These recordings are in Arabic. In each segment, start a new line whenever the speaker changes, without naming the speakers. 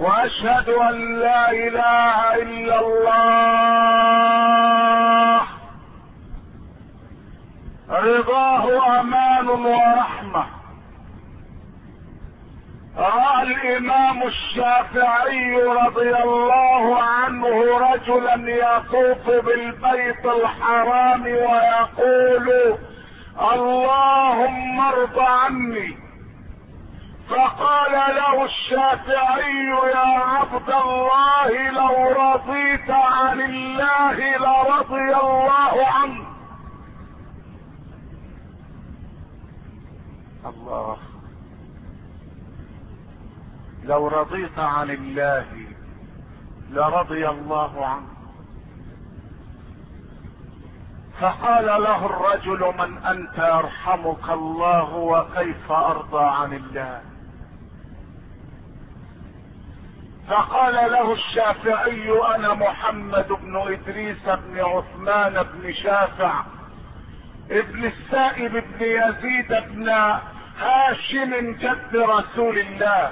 واشهد ان لا اله الا الله رضاه امان ورحمة. رأى الامام الشافعي رضي الله عنه رجلا يطوف بالبيت الحرام ويقول اللهم ارض عني، فقال له الشافعي يا عبد الله لو رضيت عن الله لرضي الله عنك. الله، لو رضيت عن الله لرضي الله عنك. فقال له الرجل من انت يرحمك الله وكيف ارضى عن الله؟ فقال له الشافعي انا محمد بن ادريس بن عثمان بن شافع ابن السائب بن يزيد بن هاشم جد رسول الله،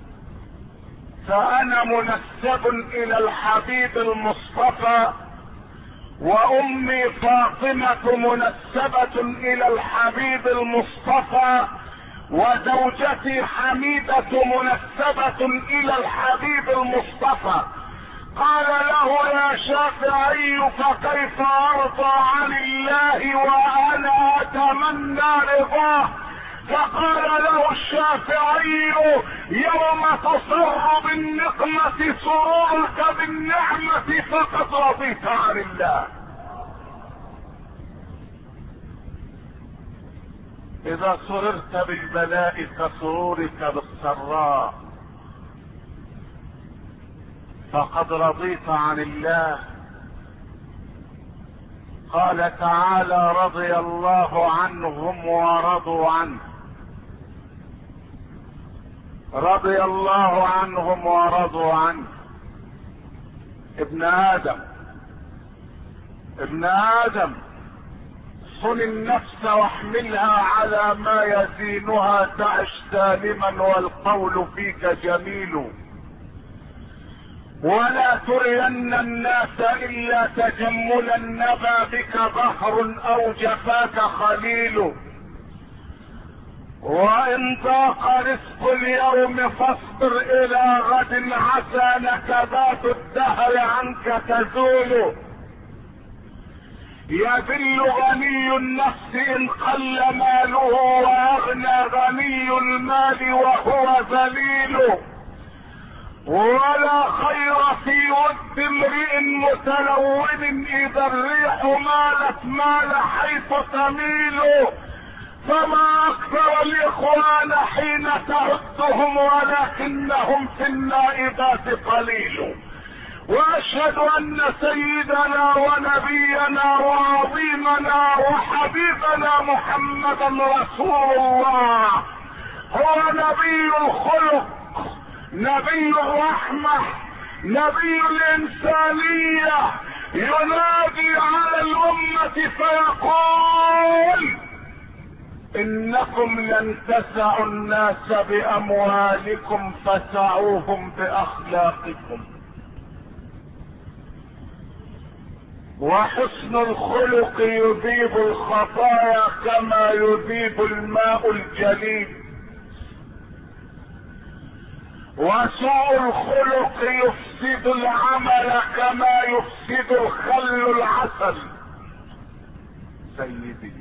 فانا منسب الى الحبيب المصطفى، وامي فاطمة منسبة الى الحبيب المصطفى، وزوجتي حميدة منسبة الى الحبيب المصطفى. قال له يا شافعي فكيف ارضى عن الله وانا اتمنى رضاه؟ فقال له الشافعي يوم تصر بالنقمة سرورك بالنعمة فقد رضيت عن الله. اذا سررت بالبلاء كسرورك بالسراء فقد رضيت عن الله. قال تعالى رضي الله عنهم ورضوا عنه. رضي الله عنهم ورضوا عنه. ابن ادم صن النفس واحملها على ما يزينها تعش سالما والقول فيك جميل، ولا ترين الناس الا تجملا نبى بك ظهر او جفاك خليل، وان ضاق رزق اليوم فاصبر الى غد عسى نكبات الدهر عنك تزول، يذل غني النفس ان قل ماله ويغنى غني المال وهو ذليل، ولا خير في ود امرئ متلون اذا الريح مالت مال حيث تميل، فما اكثر الاخوان حين تعدهم ولكنهم في النائبات قليل. واشهد ان سيدنا ونبينا وعظيمنا وحبيبنا محمدا رسول الله هو نبي الخلق، نبي الرحمة، نبي الانسانية، ينادي على الامة فيقول انكم لن تسعوا الناس باموالكم فسعوهم باخلاقكم. وحسن الخلق يذيب الخطايا كما يذيب الماء الجليد، وسوء الخلق يفسد العمل كما يفسد الخل العسل. سيدي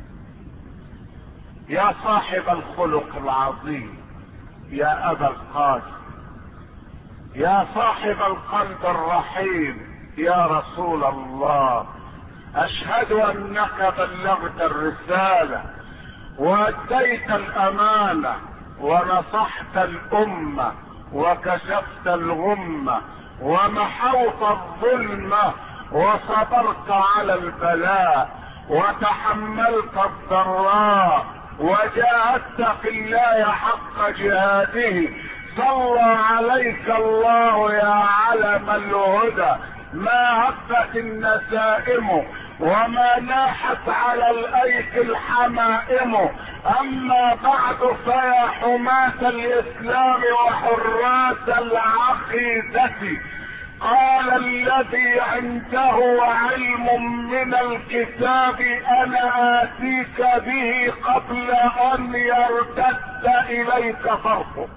يا صاحب الخلق العظيم، يا ابا القاسم، يا صاحب القلب الرحيم، يا رسول الله، اشهد انك بلغت الرسالة واديت الامانة ونصحت الامة وكشفت الغمة ومحوت الظلمة وصبرت على البلاء وتحملت الضراء وجاهدت في الله حق جهاده. صلى عليك الله يا علم الهدى، ما هبت النسائم وما ناحت على الايك الحمائم. اما بعد فيا حماة الاسلام وحراس العقيدة، قال الذي عنده علم من الكتاب انا اتيك به قبل ان يرتد اليك طرفك.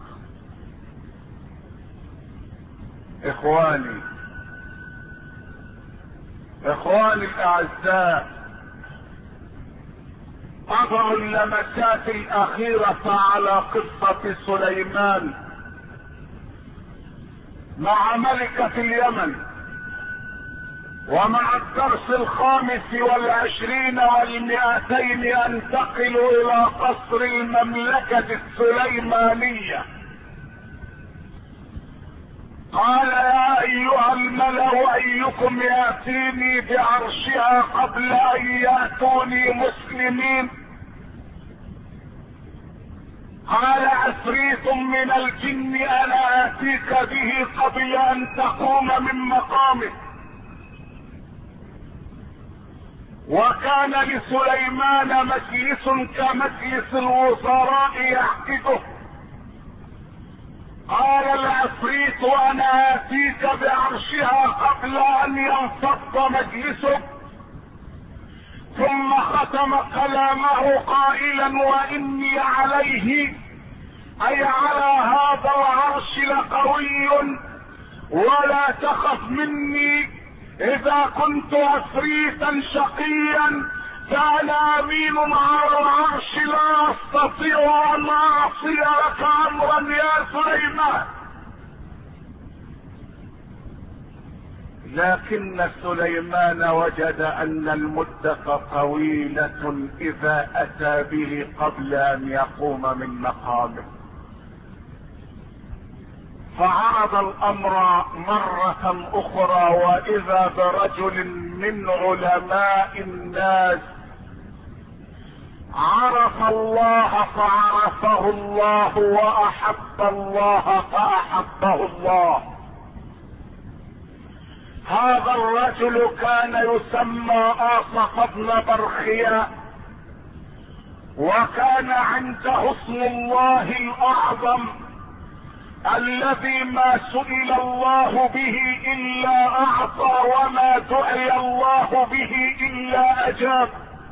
اخواني الاعزاء، اضع اللمسات الاخيرة على قصة سليمان مع ملكة اليمن، ومع الدرس 25 و200 انتقل الى قصر المملكة السليمانية. قال يا ايها الملأ ايكم ياتيني بعرشها قبل ان ياتوني مسلمين؟ قال عفريت من الجن انا اتيك به قبل ان تقوم من مقامك. وكان لسليمان مجلس كمجلس الوزراء يعقده. قال العفريت انا اتيك بعرشها قبل ان ينفض مجلسك، ثم ختم كلامه قائلا واني عليه اي على هذا العرش لقوي ولا تخف مني. اذا كنت عفريتا شقيا فانا امين على العرش لا استطيع ان اعصي لك امرا يا سليمان. لكن سليمان وجد ان المدة طويلة اذا اتى به قبل ان يقوم من مقامه، فعرض الامر مرة اخرى واذا برجل من علماء الناس عرف الله فعرفه الله واحب الله فاحبه الله. هذا الرجل كان يسمى آصف بن برخيا، وكان عنده اسم الله الاعظم الذي ما سئل الله به الا اعطى وما دعي الله به الا اجاب.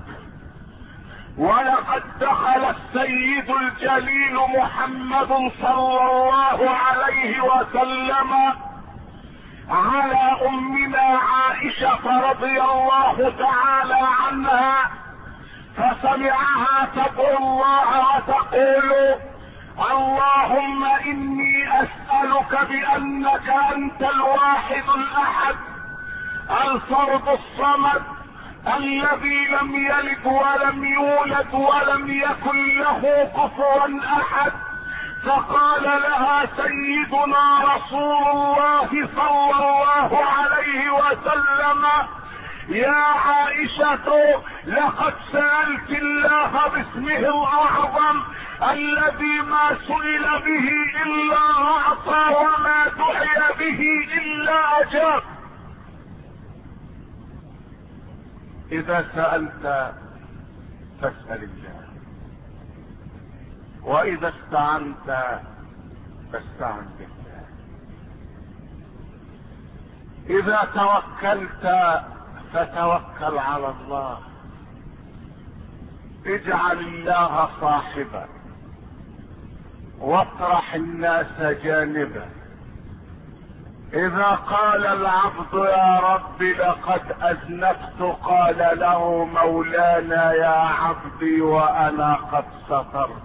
ولقد دخل السيد الجليل محمد صلى الله عليه وسلم على امنا عائشة رضي الله تعالى عنها، فسمعها تدعو الله وتقول اللهم اني اسألك بانك انت الواحد الاحد الفرد الصمد الذي لم يلد ولم يولد ولم يكن له كفوا احد. فقال لها سيدنا رسول الله صلى الله عليه وسلم يا عائشة لقد سألت الله باسمه الاعظم الذي ما سئل به الا اعطى وما دعي به الا اجاب. اذا سألت فاسأل الله، واذا استعنت فاستعن بالله، اذا توكلت فتوكل على الله، اجعل الله صاحبا واطرح الناس جانبا. اذا قال العبد يا رب لقد اذنبت قال له مولانا يا عبدي وانا قد سترت.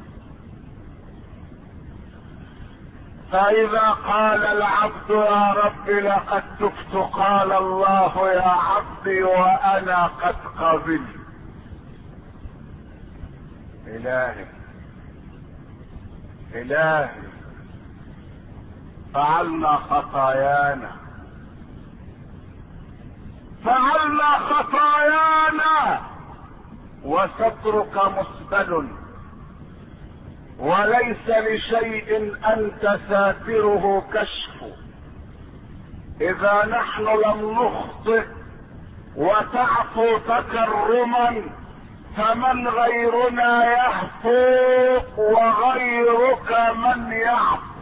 فاذا قال العبد يا رب لقد تبت قال الله يا عبدي وانا قد قبلت. الهي فعلنا خطايانا وسترك مسبل، وليس لشيء انت ساتره كشف. اذا نحن لم نخطئ وتعفو تكرما، فمن غيرنا يهفو وغيرك من يعفو.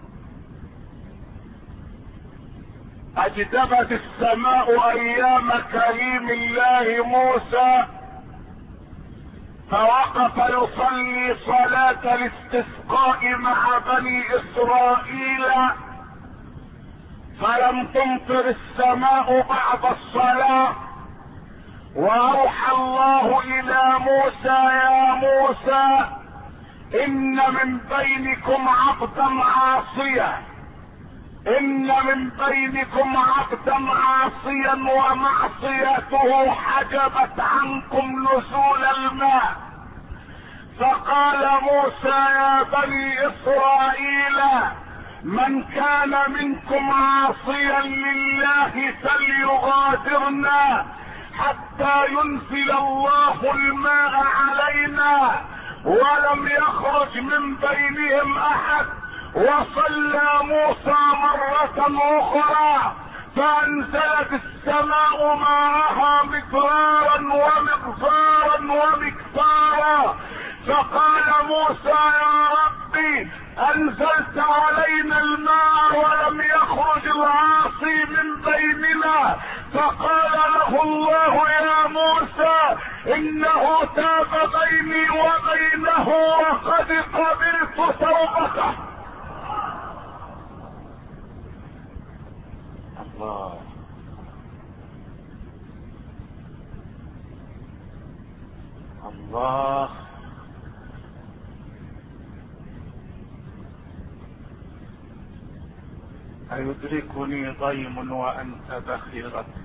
اجدبت السماء ايام كريم الله موسى، فوقف يصلي صلاة الاستسقاء مع بني اسرائيل، فلم تمطر السماء بعد الصلاة، واوحى الله الى موسى: يا موسى ان من بينكم عبدا عاصيا، ان من بينكم عبدا عاصيا ومعصيته حجبت عنكم نزول الماء. فقال موسى: يا بني اسرائيل من كان منكم عاصيا لله فليغادرنا حتى ينزل الله الماء علينا. ولم يخرج من بينهم احد. وصلى موسى مرة اخرى فانزلت السماء ماءها مدرارا ومقدارا ومكثارا. فقال موسى: يا ربي انزلت علينا الماء ولم يخرج العاصي من بيننا. فقال له الله: يا موسى انه تاب بيني وبينه وقد قبلت توبته. الله الله. أيدركني ضيم وأنت بخيرتي؟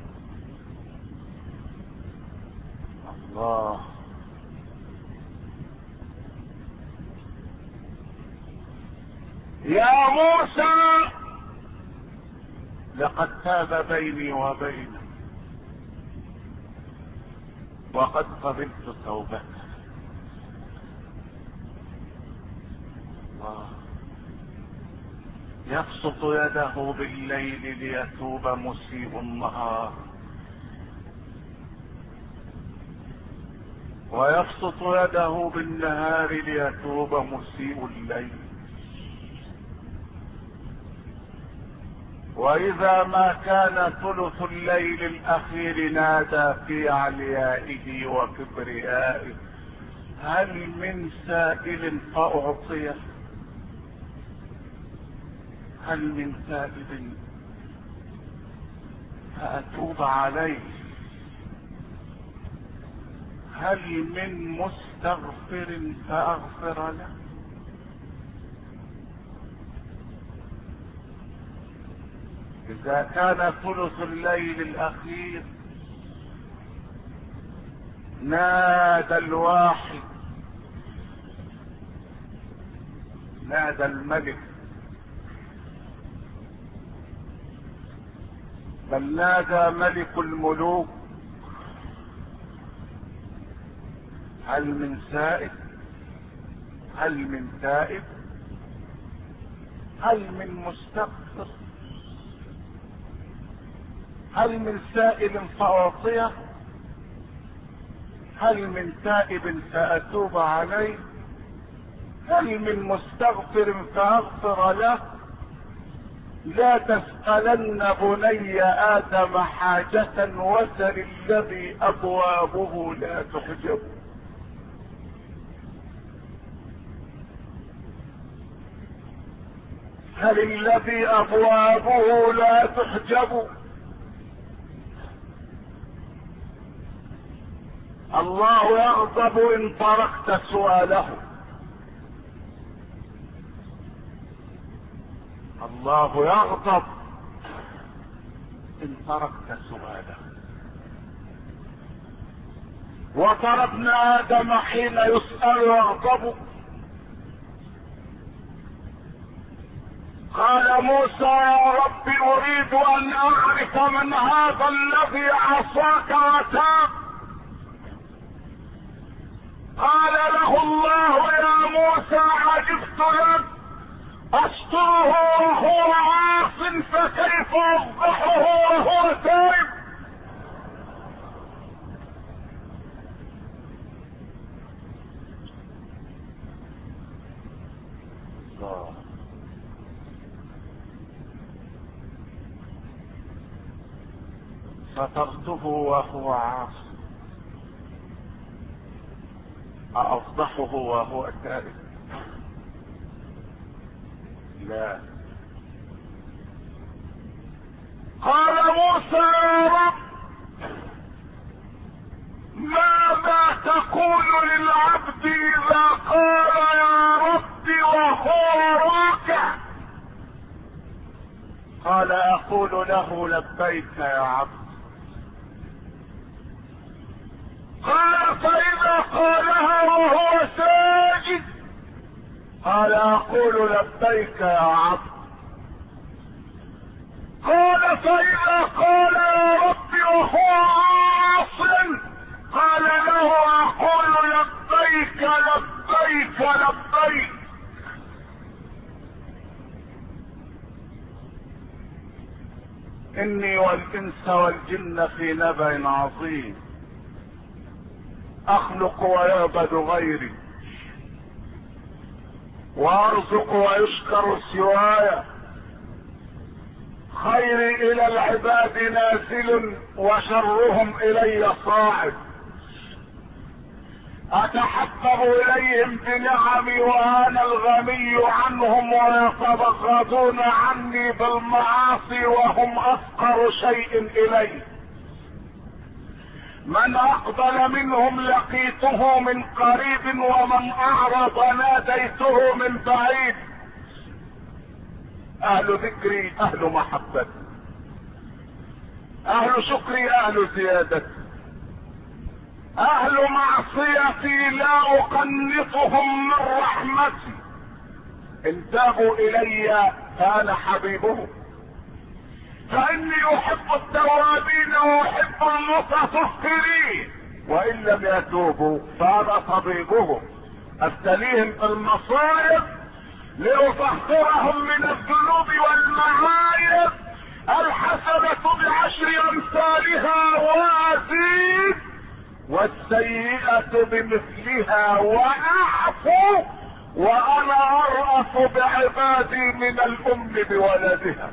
الله. يا موسى لقد تاب بيني وبينك وقد قبلت توبتك. الله. يبسط يده بالليل ليتوب مسيء النهار، ويبسط يده بالنهار ليتوب مسيء الليل. واذا ما كان ثلث الليل الاخير نادى في عليائه وكبريائه: هل من سائل فاعطيه؟ هل من سائل فاتوب عليه؟ هل من مستغفر فاغفر له؟ اذا كان ثلث الليل الاخير نادى الواحد، نادى الملك، بل نادى ملك الملوك: هل من سائل؟ هل من تائب؟ هل من مستغفر؟ هل من سائل فأعطيه؟ هل من تائب فأتوب عليه؟ هل من مستغفر فأغفر له؟ لا تسألن بني آدم حاجة وسل الذي أبوابه لا تحجب. هل الذي أبوابه لا تحجب. الله يغضب إن تركت سؤاله. الله يغضب إن تركت سؤاله. وترى ابن آدم حين يسأل يغضب. قال موسى: يا رب أريد أن أعرف من هذا الذي عصاك وتاب. قال له الله: يا موسى عجبت لك، أستره وهو عاص فكيف أفضحه وهو تائب. سترته وهو عاصي، أفضحه وهو تائب؟ لا. قال موسى: يا رب، ماذا تقول للعبد إذا قال يا رب وهو راكع؟ قال: أقول له لبيك يا عبد. قال: فإذا قالها وهو ساجد؟ قال: أقول لبيك يا عبد. قال: فإذا قال يا رب وهو عاصٍ؟ قال له: أقول لبيك لبيك لبيك. إني والإنس والجن في نبأ عظيم، أخلق ويعبد غيري، وأرزق ويشكر سواي، خيري إلى العباد نازل وشرهم إلي صاعد، أتحبب إليهم بنعمي وأنا الغني عنهم، ويتبغضون عني بالمعاصي وهم أفقر شيء إلي. من أقبل منهم لقيته من قريب، ومن أعرض ناديته من بعيد. أهل ذكري أهل محبتي، أهل شكري أهل زيادتي، أهل معصيتي لا أقنطهم من رحمتي. إن تابوا إلي فأنا حبيبهم، فإني أحب التوابين وأحب المتطهرين، وإن لم يتوبوا فأنا طبيبهم، أبتليهم بالمصائب لأطهرهم من الذنوب والمعايب. الحسنة بعشر أمثالها وأزيد، والسيئة بمثلها وأعفو، وأنا أرأف بعبادي من الأم بولدها.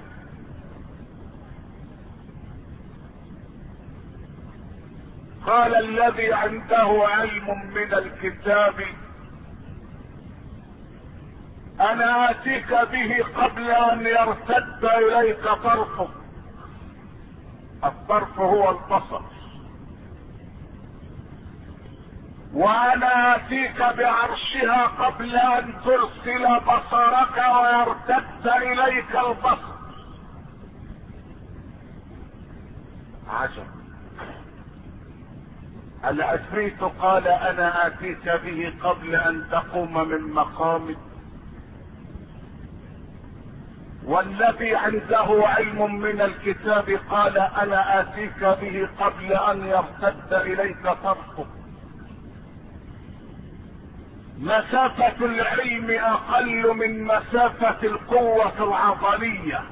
قال: الذي عنده علم من الكتاب أنا آتيك به قبل أن يرتد إليك طرفك. الطرف هو البصر. وأنا آتيك بعرشها قبل أن ترسل بصرك ويرتد إليك البصر. عجب. العفريت قال: أنا آتيك به قبل أن تقوم من مقامك. والذي عنده علم من الكتاب قال: أنا آتيك به قبل أن يرتد إليك طرفك. مسافة العلم أقل من مسافة القوة العضلية.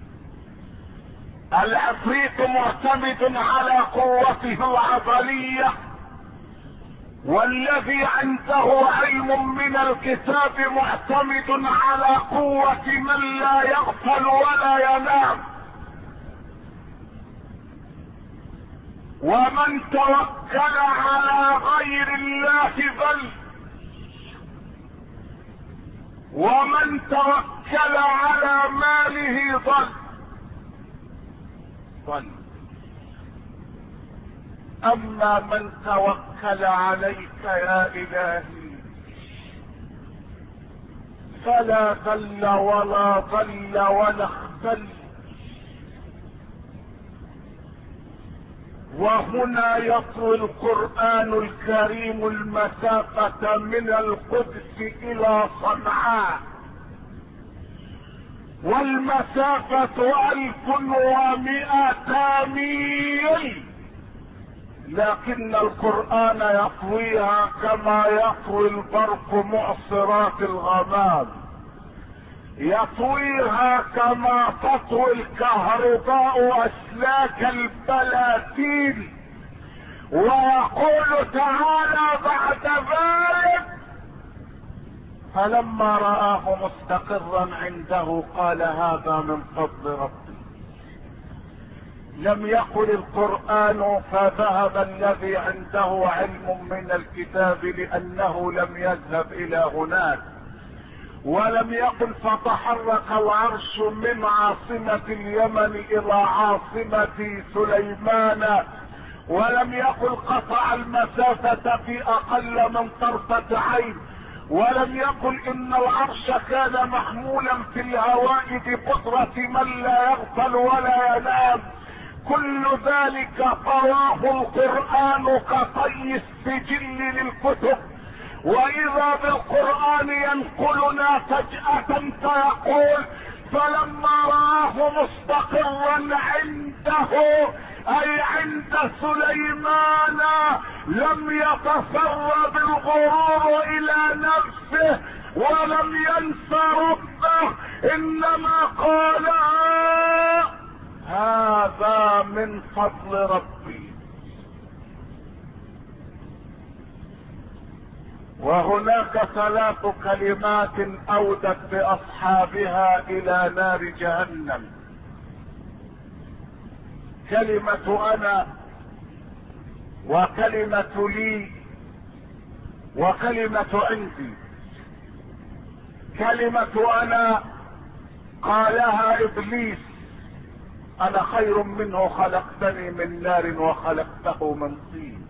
العفريت معتمد على قوته العضلية، والذي عنده علم من الكتاب معتمد على قوة من لا يغفل ولا ينام. ومن توكل على غير الله ضل، ومن توكل على ماله ضل. أما من توكل عليك يا إلهي فلا ضل ولا ضل ولا اختل. وهنا يطوي القرآن الكريم المسافة من القدس إلى صنعاء، والمسافة 1100 ميل، لكن القرآن يطويها كما يطوي البرق معصرات الغمام، يطويها كما تطوي الكهرباء أسلاك البلاتين. ويقول تعالى بعد ذلك: فلما رآه مستقرا عنده قال هذا من فضل ربي. لم يقل القرآن فذهب الذي عنده علم من الكتاب لأنه لم يذهب إلى هناك، ولم يقل فتحرك العرش من عاصمة اليمن إلى عاصمة سليمان، ولم يقل قطع المسافة في أقل من طرفة عين، ولم يقل إن العرش كان محمولا في الهواء بقدرة من لا يغفل ولا ينام. كل ذلك طواه القرآن كطي السجل للكتب. وإذا بالقرآن ينقلنا فجأة فيقول فلما رآه مستقرا عنده أي عند سليمان لم يتسرب الغرور إلى نفسه ولم ينسى ربه، إنما قال هذا من فضل ربي. وهناك 3 كلمات أودت بأصحابها إلى نار جهنم: كلمة أنا، وكلمة لي، وكلمة عندي. كلمة أنا قالها إبليس: أنا خير منه، خلقتني من نار وخلقته من طين.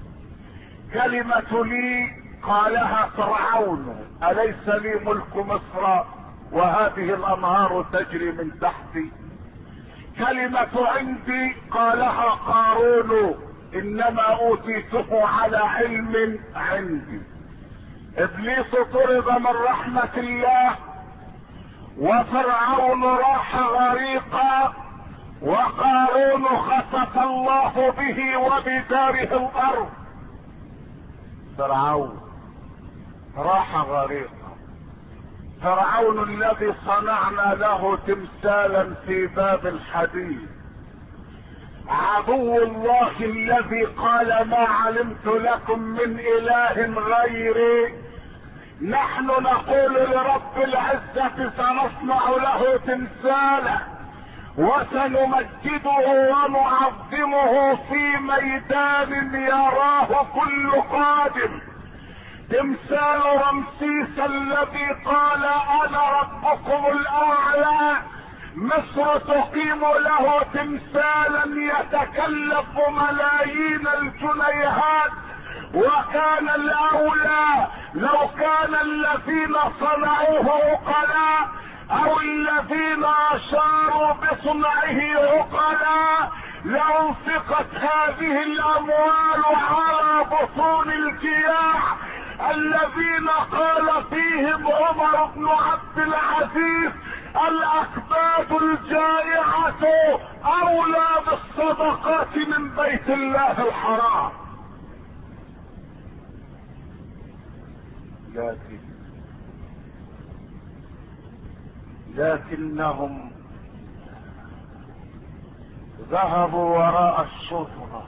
كلمة لي قالها فرعون: أليس لي ملك مصر وهذه الأنهار تجري من تحتي. كلمة عندي قالها قارون: إنما أوتيته على علم عندي. إبليس طرد من رحمة الله، وفرعون راح غريقا، وقارون خسف الله به وبداره الأرض. فرعون راح غريقا، فرعون الذي صنعنا له تمثالا في باب الحديد، عدو الله الذي قال ما علمت لكم من اله غيري. نحن نقول لرب العزة سنصنع له تمثالا وسنمجده ونعظمه في ميدان يراه كل قادم. تمثال رمسيس الذي قال انا ربكم الاعلى، مصر تقيم له تمثالا يتكلف ملايين الجنيهات. وكان الاولى لو كان الذين صنعوه عقلاء او الذين اشاروا بصنعه عقلاء لانفقت هذه الاموال على بطون الجياع الذين قال فيهم عمر بن عبد العزيز: الاكباد الجائعة اولى بالصدقات من بيت الله الحرام. لكنهم ذهبوا وراء الشهرة،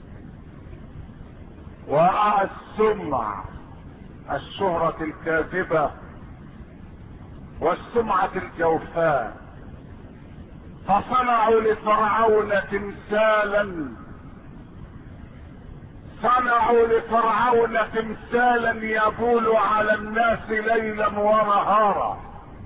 وراء السمعة، الشهرة الكاذبة والسمعة الجوفاء، فصنعوا لفرعون تمثالا، صنعوا لفرعون تمثالا يبول على الناس ليلا ونهارا.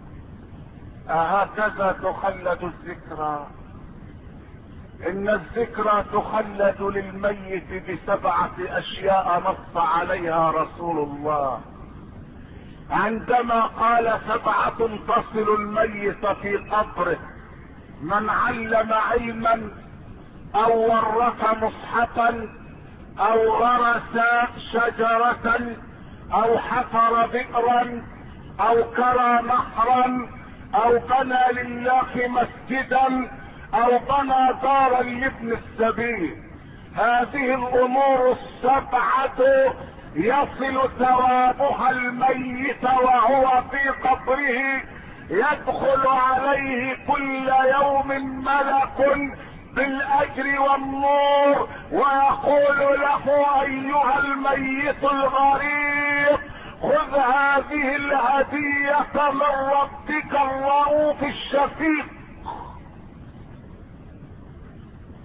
أهكذا تخلد الذكرى؟ إن الذكرى تخلد للميت ب7 أشياء نص عليها رسول الله عندما قال 7 تصل الميت في قبره: من علم علما او ورث مصحفا او غرس شجرة او حفر بئرا او كرى نهرا او بنى لله مسجدا او بنى دارا لابن السبيل. هذه الامور 7 يصل ثوابها الميت وهو في قبره. يدخل عليه كل يوم ملك بالاجر والنور ويقول له: ايها الميت الغريب، خذ هذه الهدية من ربك الرؤوف الشفيق.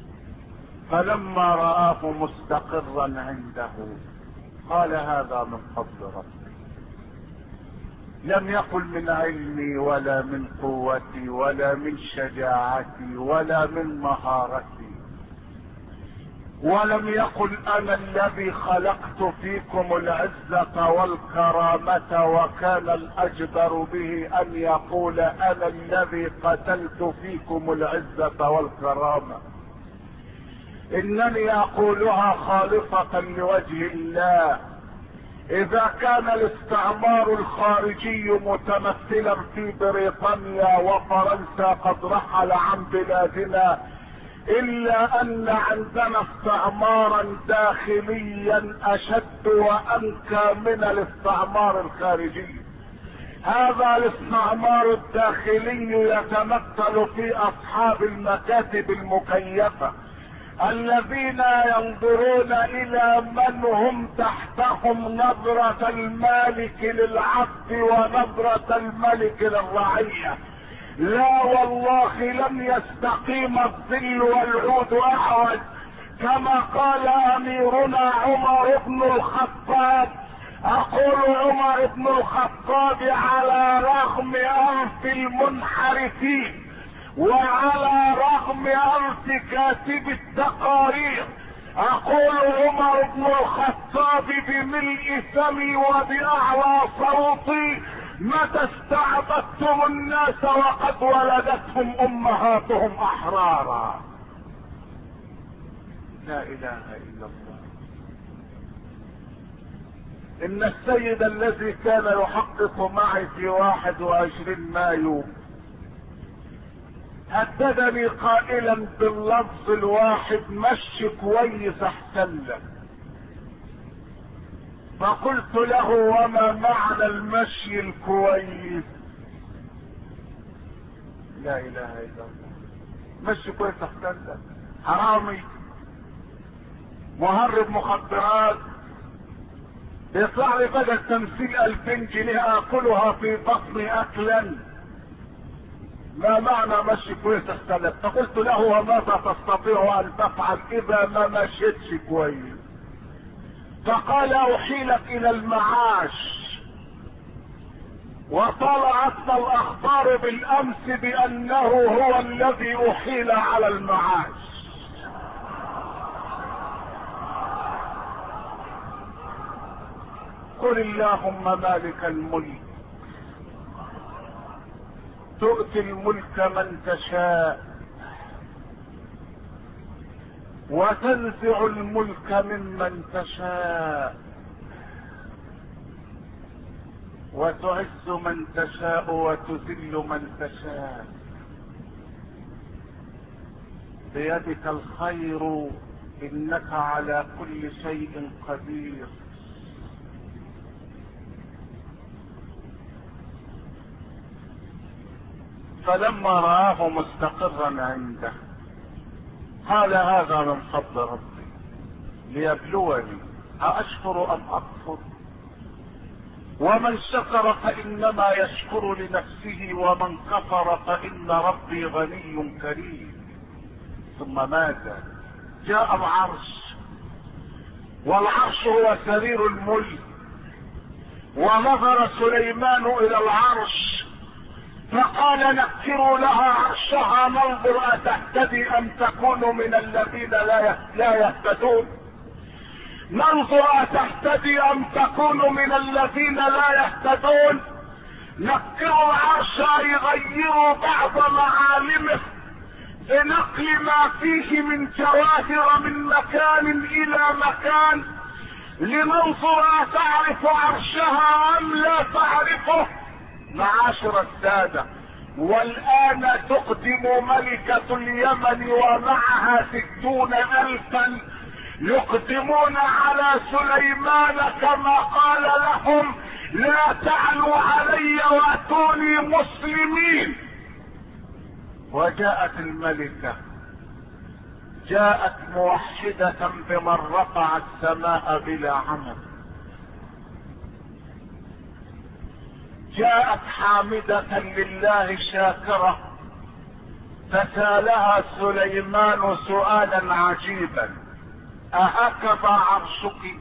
فلما رآه مستقرا عنده قال هذا من فضل ربي، لم يقل من علمي ولا من قوتي ولا من شجاعتي ولا من مهارتي، ولم يقل انا الذي خلقت فيكم العزة والكرامة، وكان الاجدر به ان يقول انا الذي قتلت فيكم العزة والكرامة، انني اقولها خالصة لوجه الله. اذا كان الاستعمار الخارجي متمثلا في بريطانيا وفرنسا قد رحل عن بلادنا، الا ان عندنا استعمارا داخليا اشد وانكى من الاستعمار الخارجي. هذا الاستعمار الداخلي يتمثل في اصحاب المكاتب المكيفة الذين ينظرون الى من هم تحتهم نظرة المالك للعبد ونظرة الملك للرعية. لا والله لن يستقيم الظل والعود اعوج، كما قال اميرنا عمر بن الخطاب. اقول عمر بن الخطاب على رغم انف المنحرفين وعلى رغم انف كاتب التقارير، اقول عمر بن الخطاب بملء فمي وباعلى صوتي: متى استعبدتم الناس وقد ولدتهم امهاتهم احرارا؟ لا اله الا الله. ان السيد الذي كان يحقق معي في 21 مايو هددني قائلا باللفظ الواحد: مشي كويس احسن لك. فقلت له: وما معنى المشي الكويس؟ لا اله الا الله. مشي كويس احسن لك، حرامي مهرب مخدرات يطلع لي بدل تمثيل 2000 جنيه اكلها في بطني اكلا. ما معنى مشي كويس احسن لك؟ فقلت له: وماذا تستطيع ان تفعل اذا ما مشيتش كويس؟ فقال: احيلك الى المعاش. وطلعتنا الاخبار بالامس بانه هو الذي احيل على المعاش. قل اللهم مالك الملك تؤتي الملك من تشاء وتنزع الملك ممن تشاء وتعز من تشاء وتذل من تشاء، بيدك الخير انك على كل شيء قدير. فلما رآه مستقرا عنده قال: هذا من فضل ربي ليبلوني أأشكر أم أكفر؟ ومن شكر فإنما يشكر لنفسه ومن كفر فإن ربي غني كريم. ثم ماذا؟ جاء العرش، والعرش هو سرير الملك، ونظر سليمان إلى العرش فقال: نكروا لها عرشها ننظر أتهتدي أم تكون من الذين لا يهتدون. ننظر أتهتدي أم تكون من الذين لا يهتدون. نكروا عرشها يغيروا بعض معالمه بنقل ما فيه من جواهر من مكان إلى مكان لننظر أتعرف عرشها أم لا تعرفه. معاشر السادة، والآن تقدم ملكة اليمن ومعها 60,000 يقدمون على سليمان كما قال لهم: لا تعلوا علي واتوني مسلمين. وجاءت الملكة، جاءت موحدة بمن رفع السماء بلا عمل، جاءت حامدة لله شاكرة، فسالها سليمان سؤالا عجيبا: أهكذا عرشك؟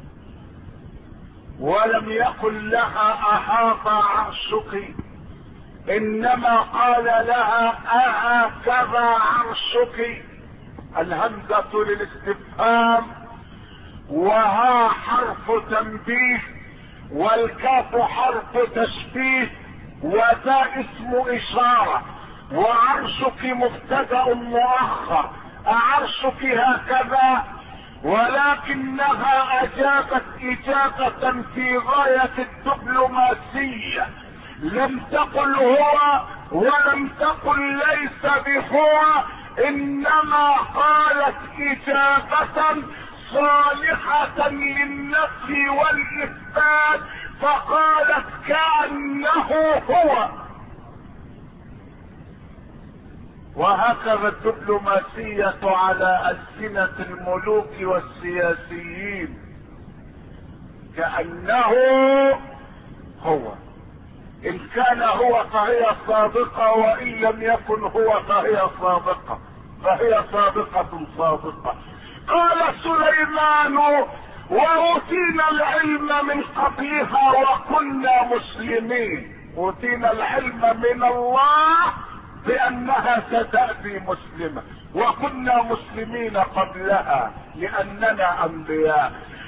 ولم يقل لها أهذا عرشك، إنما قال لها أهكذا عرشك. الهمزة للاستفهام، وها حرف تنبيه، والكاف حرف تشبيه، وذا اسم إشارة، وعرشك مبتدأ مؤخر. أعرشك هكذا؟ ولكنها أجابت إجابة في غاية الدبلوماسية، لم تقل هو ولم تقل ليس بهو، إنما قالت إجابة صالحة للنفي والإثبات، فقالت كأنه هو. وهكذا الدبلوماسية على ألسنة الملوك والسياسيين، كأنه هو. إن كان هو فهي صادقة، وإن لم يكن هو فهي صادقة، فهي صادقة. قال سليمان: وأوتينا العلم من قبلها وكنا مسلمين. أوتينا العلم من الله بأنها ستأتي مسلمة، وكنا مسلمين قبلها لأننا أنبياء.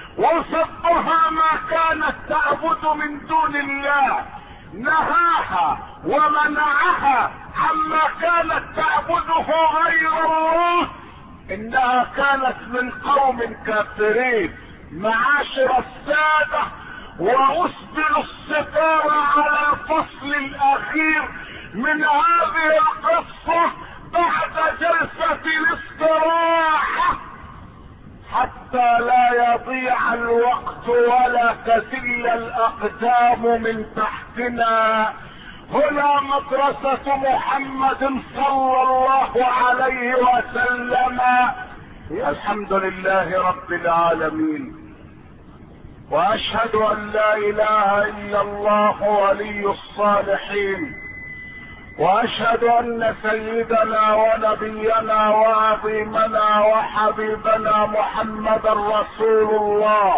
وصدها ما كانت تعبد من دون الله، نهاها ومنعها عما كانت تعبده غير الله. إنها كانت من قوم كافرين. معاشر السادة، وأسبل الستار على الفصل الأخير من هذه القصة بعد جلسة الاستراحة، حتى لا يضيع الوقت ولا تزل الأقدام من تحتنا. هنا مدرسة محمد صلى الله عليه وسلم. الحمد لله رب العالمين، وأشهد أن لا إله إلا الله ولي الصالحين، وأشهد أن سيدنا ونبينا وعظيمنا وحبيبنا محمد رسول الله،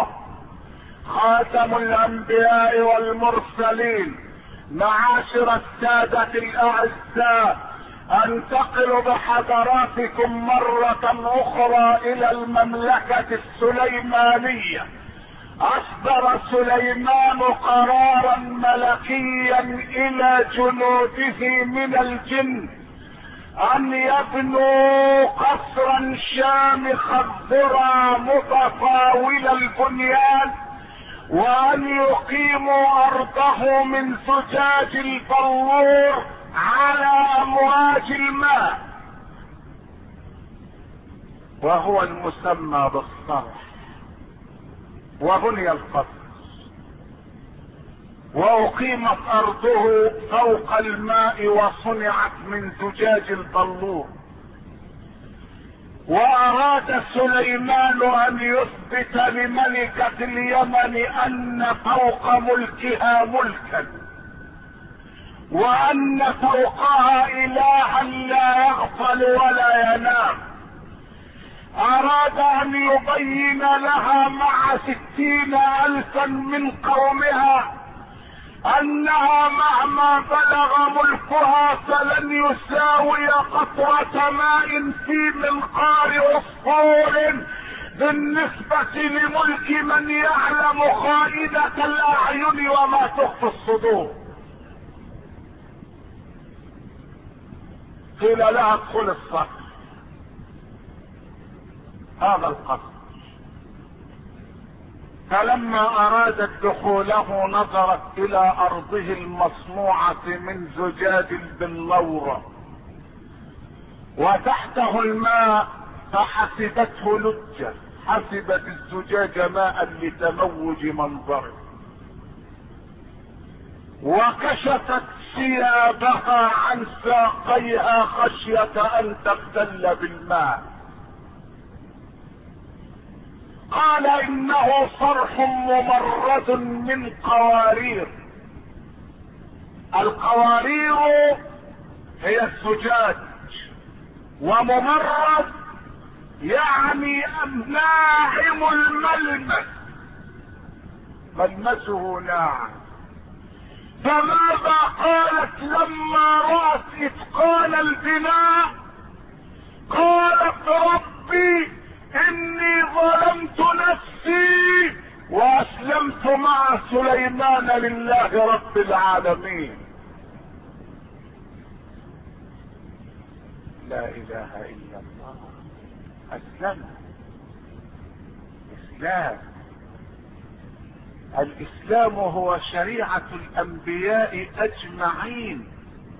خاتم الأنبياء والمرسلين. معاشر السادة الأعزاء، أنتقل بحضراتكم مرة أخرى إلى المملكة السليمانية. أصدر سليمان قرارا ملكيا إلى جنوده من الجن أن يبنوا قصرا شامخ الذرى متطاول البنيان، وأن يقيموا أرضه من زجاج البلور على أمواج الماء، وهو المسمى بالصرح. وبني القصر، وأقيمت أرضه فوق الماء، وصنعت من زجاج البلور. وأراد سليمان أن يثبت لملكة اليمن أن فوق ملكها ملكا، وأن فوقها إلها لا يغفل ولا ينام. أراد أن يبين لها مع 60,000 من قومها أنها مهما بلغ ملكها فلن يساوي قطرة ماء في منقار عصفور بالنسبة لملك من يعلم خائنة الأعين وما تخفي الصدور. قيل لها ادخل الصف، هذا القصر. فلما أرادت دخوله نظرت إلى أرضه المصنوعة من زجاج باللورة، وتحته الماء، فحسبته لجة، حسبت الزجاج ماء لتموج منظره، وكشفت ثيابها عن ساقيها خشية أن تبتل بالماء. قال إنه صرح ممرد من قوارير. القوارير هي الزجاج، وممرض يعني ناعم الملمس، ملمسه ناعم. فماذا قالت لما رأت اتقان البناء؟ قالت ربي اني ظلمت نفسي واسلمت مع سليمان لله رب العالمين. لا اله الا الله. اسلم. اسلام. الاسلام هو شريعة الانبياء اجمعين.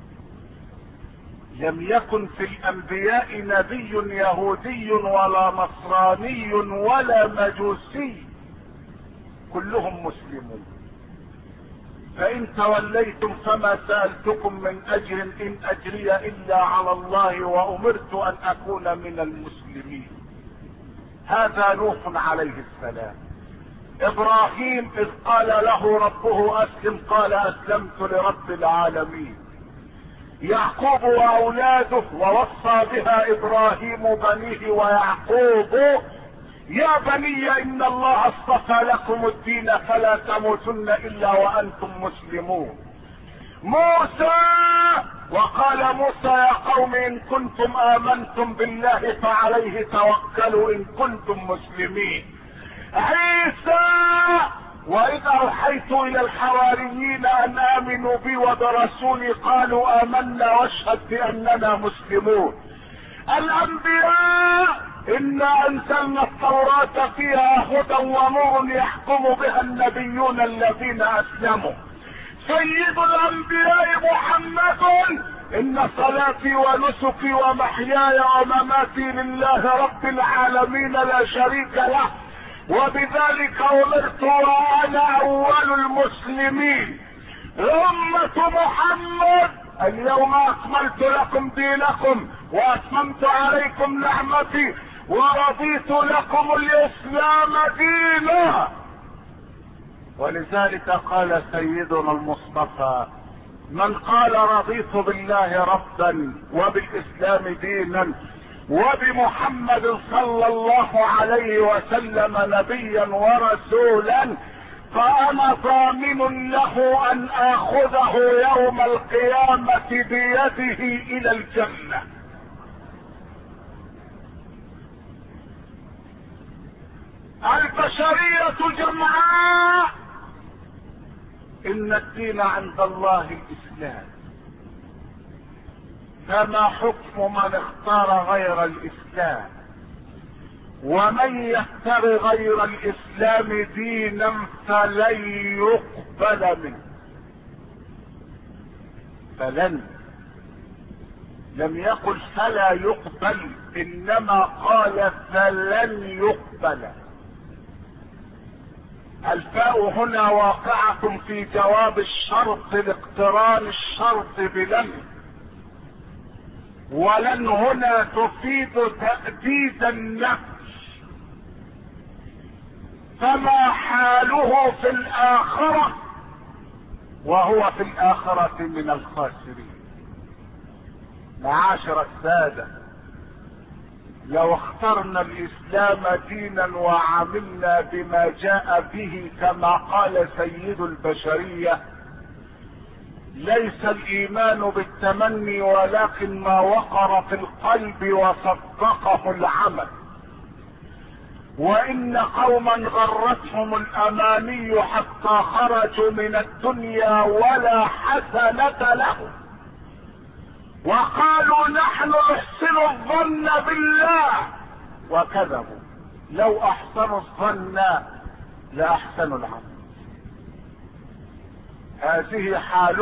لم يكن في الانبياء نبي يهودي ولا نصراني ولا مجوسي، كلهم مسلمون. فان توليتم فما سألتكم من اجر ان اجري الا على الله وامرت ان اكون من المسلمين. هذا نوح عليه السلام. ابراهيم اذ قال له ربه اسلم قال اسلمت لرب العالمين. يعقوب واولاده ووصى بها ابراهيم بنيه ويعقوب يا بني ان الله اصطفى لكم الدين فلا تموتن الا وانتم مسلمون. موسى وقال موسى يا قوم ان كنتم امنتم بالله فعليه توكلوا ان كنتم مسلمين. عيسى واذا اوحيت الى الحواريين ان امنوا بي وبرسولي قالوا امنا واشهد باننا مسلمون. الانبياء انا انزلنا التوراة فيها هدى ونور يحكم بها النبيون الذين اسلموا. سيد الانبياء محمد ان صلاتي ونسكي ومحياي ومماتي لله رب العالمين لا شريك له وبذلك امرت وانا اول المسلمين. امة محمد اليوم اكملت لكم دينكم واتممت عليكم نعمتي ورضيت لكم الاسلام دينا. ولذلك قال سيدنا المصطفى من قال رضيت بالله ربا وبالاسلام دينا وبمحمد صلى الله عليه وسلم نبيا ورسولا فانا ضامن له ان اخذه يوم القيامة بيده الى الجنة. البشرية جمعاء ان الدين عند الله الاسلام. فما حكم من اختار غير الاسلام؟ ومن يختار غير الاسلام دينا فلن يقبل منه. لم يقل فلا يقبل انما قال فلن يقبل. الفاء هنا واقعة في جواب الشرط لاقتران الشرط بلن، ولن هنا تفيد تأديد النفي. فما حاله في الآخرة وهو في الآخرة من الخاسرين. معاشر السادة، لو اخترنا الإسلام دينا وعملنا بما جاء به كما قال سيد البشرية ليس الإيمان بالتمني ولكن ما وقر في القلب وصدقه العمل. وإن قوما غرتهم الأماني حتى خرجوا من الدنيا ولا حسنة لهم وقالوا نحن نحسن الظن بالله وكذبوا. لو احسنوا الظن لاحسنوا العمل. هذه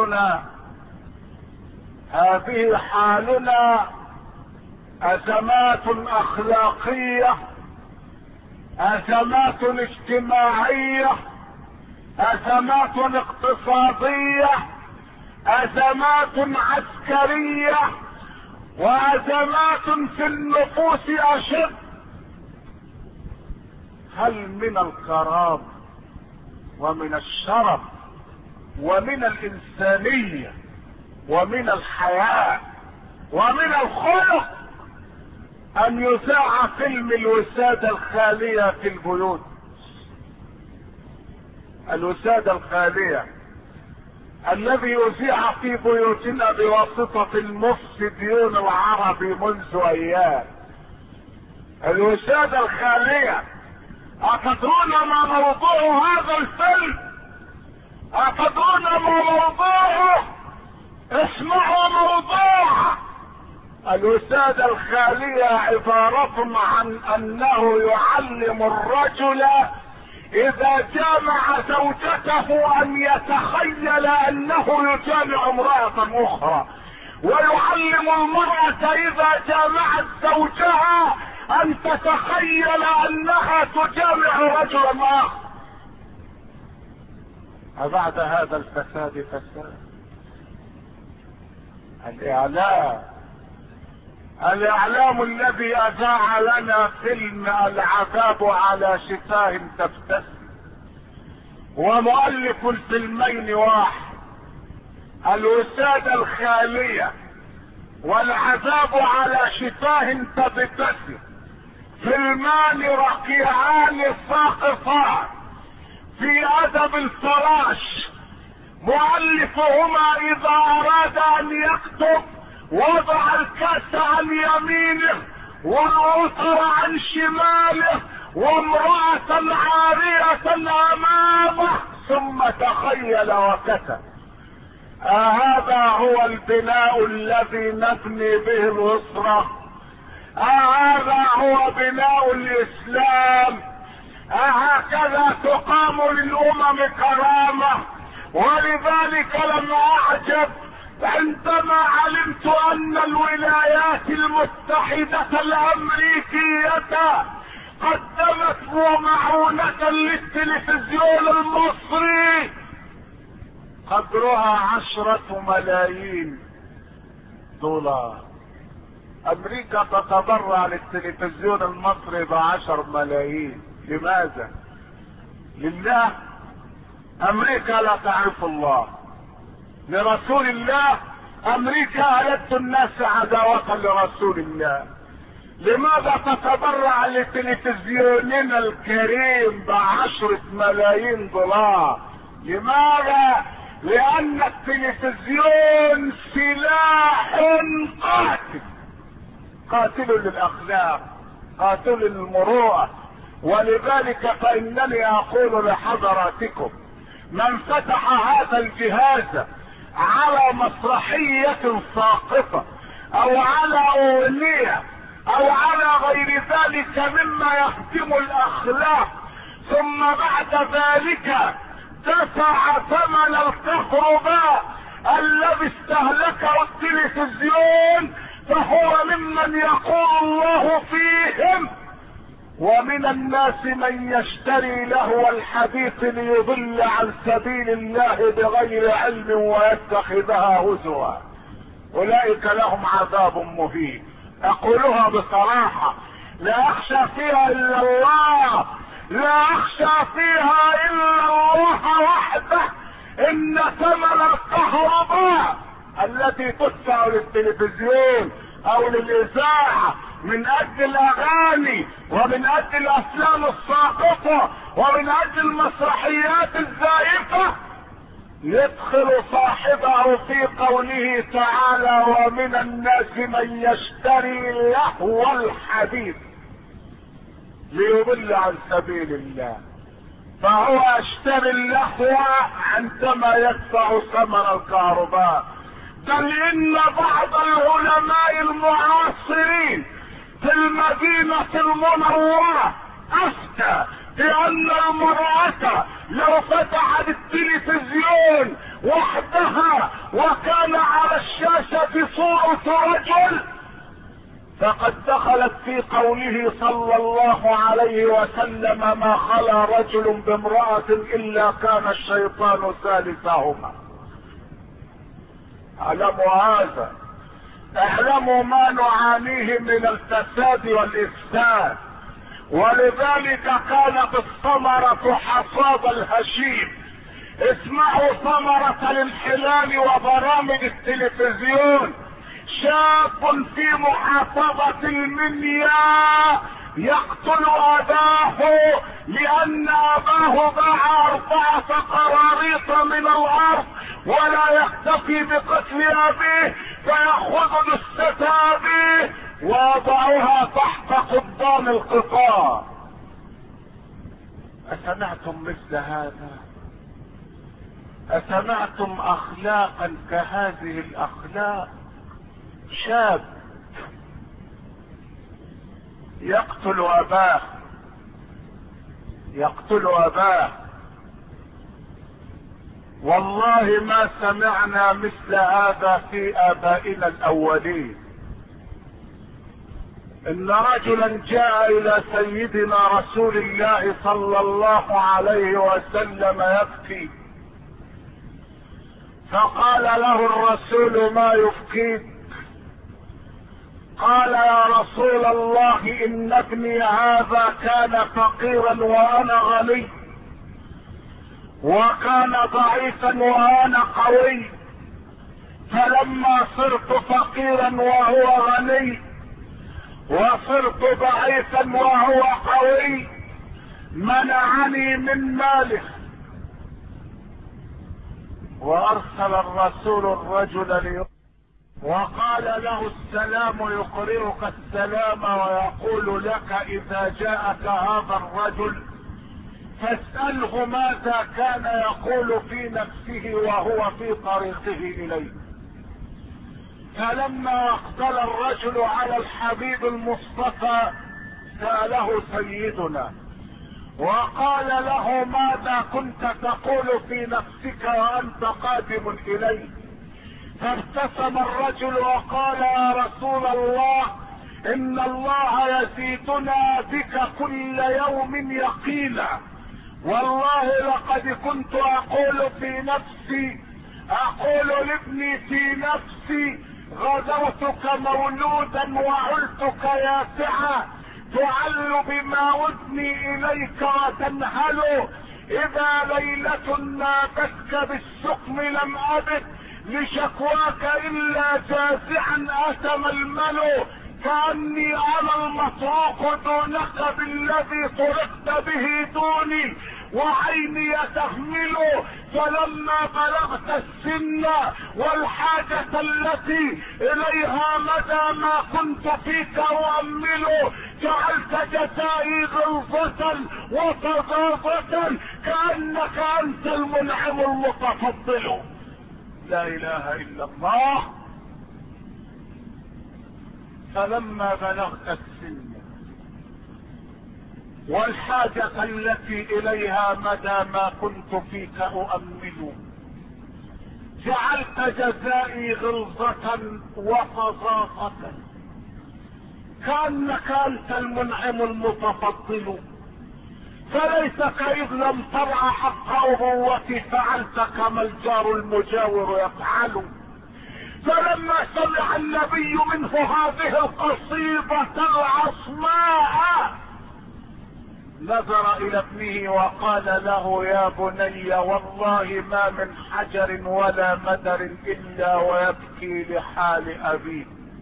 حالنا ازمات اخلاقية، ازمات اجتماعية، ازمات اقتصادية، ازمات عسكرية، وازمات في النفوس اشد. هل من الكرامة ومن الشرف ومن الانسانية ومن الحياة ومن الخلق ان يذاع فيلم الوسادة الخالية في البيوت. الوسادة الخالية الذي يذيع في بيوتنا بواسطة المفسدين العربي منذ ايام. الوسادة الخالية، أتدرون ما موضوع هذا الفيلم؟ أتدرون ما موضوعه؟ اسمعوا موضوع الوسادة الخالية. عبارة عن انه يعلم الرجل اذا جامع زوجته ان يتخيل انه يجامع امرأة اخرى، ويعلم المرأة اذا جامعت زوجها ان تتخيل انها تجامع رجلا اخر. أبعد هذا الفساد فساد. الاعلام الذي اذاع لنا فيلم العذاب على شفاه تبتسم، ومؤلف الفيلمين واحد، الوسادة الخالية والعذاب على شفاه تبتسم، فيلمان رقيعان ساقطان في ادب الفراش. مؤلفهما اذا اراد ان يكتب وضع الكاس عن يمينه والعطر عن شماله وامرأة عارية امامه ثم تخيل وكتب. هذا هو البناء الذي نبني به الاسرة؟ هذا هو بناء الاسلام؟ هكذا تقام للامم كرامة؟ ولذلك لم اعجب عندما علمت ان الولايات المتحدة الامريكية قدمت معونة للتلفزيون المصري قدرها 10 ملايين دولار. امريكا تتبرع للتلفزيون المصري ب10 ملايين. لماذا؟ لله؟ امريكا لا تعرف الله. لرسول الله؟ امريكا ألد الناس عداوة لرسول الله. لماذا تتبرع لتلفزيوننا الكريم ب10 ملايين دولار؟ لماذا؟ لان التلفزيون سلاح قاتل، قاتل للاخلاق، قاتل للمروءة. ولذلك فانني اقول لحضراتكم من فتح هذا الجهاز على مسرحية ساقطة او على اغنية او على غير ذلك مما يخدم الاخلاق، ثم بعد ذلك دفع ثمن الكهرباء الذي استهلكه التلفزيون، فهو ممن يقول الله فيهم: ومن الناس من يشتري لهو الحديث ليضل عن سبيل الله بغير علم ويتخذها هزوا، اولئك لهم عذاب مهين. اقولها بصراحة، لا اخشى فيها الا الله، لا اخشى فيها الا الله وحده. ان ثمن الكهرباء التي تدفع للتلفزيون او للاذاعة من اجل الاغاني ومن اجل الافلام الساقطة ومن اجل المسرحيات الزائفة يدخل صاحبه في قوله تعالى: ومن الناس من يشتري لهو الحديث ليضل عن سبيل الله. فهو يشتري اللهو عندما يدفع ثمن الكهرباء. بل ان بعض العلماء المعاصرين في المدينة المنورة افتى بان المرأة لو فتحت التلفزيون وحدها وكان على الشاشة صورة رجل فقد دخلت في قوله صلى الله عليه وسلم: ما خلا رجل بامرأة الا كان الشيطان ثالثهما. اعلموا هذا، اعلموا ما نعانيه من الفساد والافساد. ولذلك كانت الثمرة حصاد الهشيم. اسمعوا ثمرة الانحلال وبرامج التلفزيون شاب في محافظة المنيا يقتل اباه لان اباه باع 4 قراريط من الارض، ولا يكتفي بقتل ابيه فيأخذ جثة ابيه ويضعها تحت قضبان القطار. أسمعتم مثل هذا؟ أسمعتم أخلاقا كهذه الأخلاق؟ شاب يقتل أباه، يقتل أباه. والله ما سمعنا مثل هذا في آبائنا الأولين. إن رجلا جاء إلى سيدنا رسول الله صلى الله عليه وسلم يبكي، فقال له الرسول: ما يبكيك؟ قال: يا رسول الله، إن ابني هذا كان فقيرا وأنا غني، وكان ضعيفا وأنا قوي، فلما صرت فقيرا وهو غني وصرت ضعيفا وهو قوي منعني من ماله. وارسل الرسول الرجل وقال له: السلام يقرئك السلام ويقول لك اذا جاءك هذا الرجل فاسأله ماذا كان يقول في نفسه وهو في طريقه اليه. فلما اقبل الرجل على الحبيب المصطفى سأله سيدنا وقال له: ماذا كنت تقول في نفسك وانت قادم اليه؟ فابتسم الرجل وقال: يا رسول الله، ان الله يزيدنا بك كل يوم يقينا، والله لقد كنت اقول في نفسي، اقول لابني في نفسي: غزوتك مولودا وعلتك ياسعا، تعل بما وزني اليك وتنهل، اذا ليلة نابتك بالسقم لم ابت لشكواك الا جازعا اتململ، كأني انا المطروق دونك بالذي طرقت به دوني وعيني تهمل. فلما بلغت السن والحاجة التي اليها مدى ما كنت فيك اؤمل، جعلت جزائي غلظة وفظاظة كأنك انت المنعم المتفضل. لا اله الا الله. فلما بلغت السن والحاجة التي اليها مدى ما كنت فيك اؤمل، جعلت جزائي غلظة وفظاظة كأنك انت المنعم المتفضل، فليتك اذ لم ترع حق ابوتي فعلت كما الجار المجاور يفعل. فلما سمع النبي منه هذه القصيدة العصماء نظر الى ابنه وقال له: يا بني، والله ما من حجر ولا مدر الا ويبكي لحال ابيه.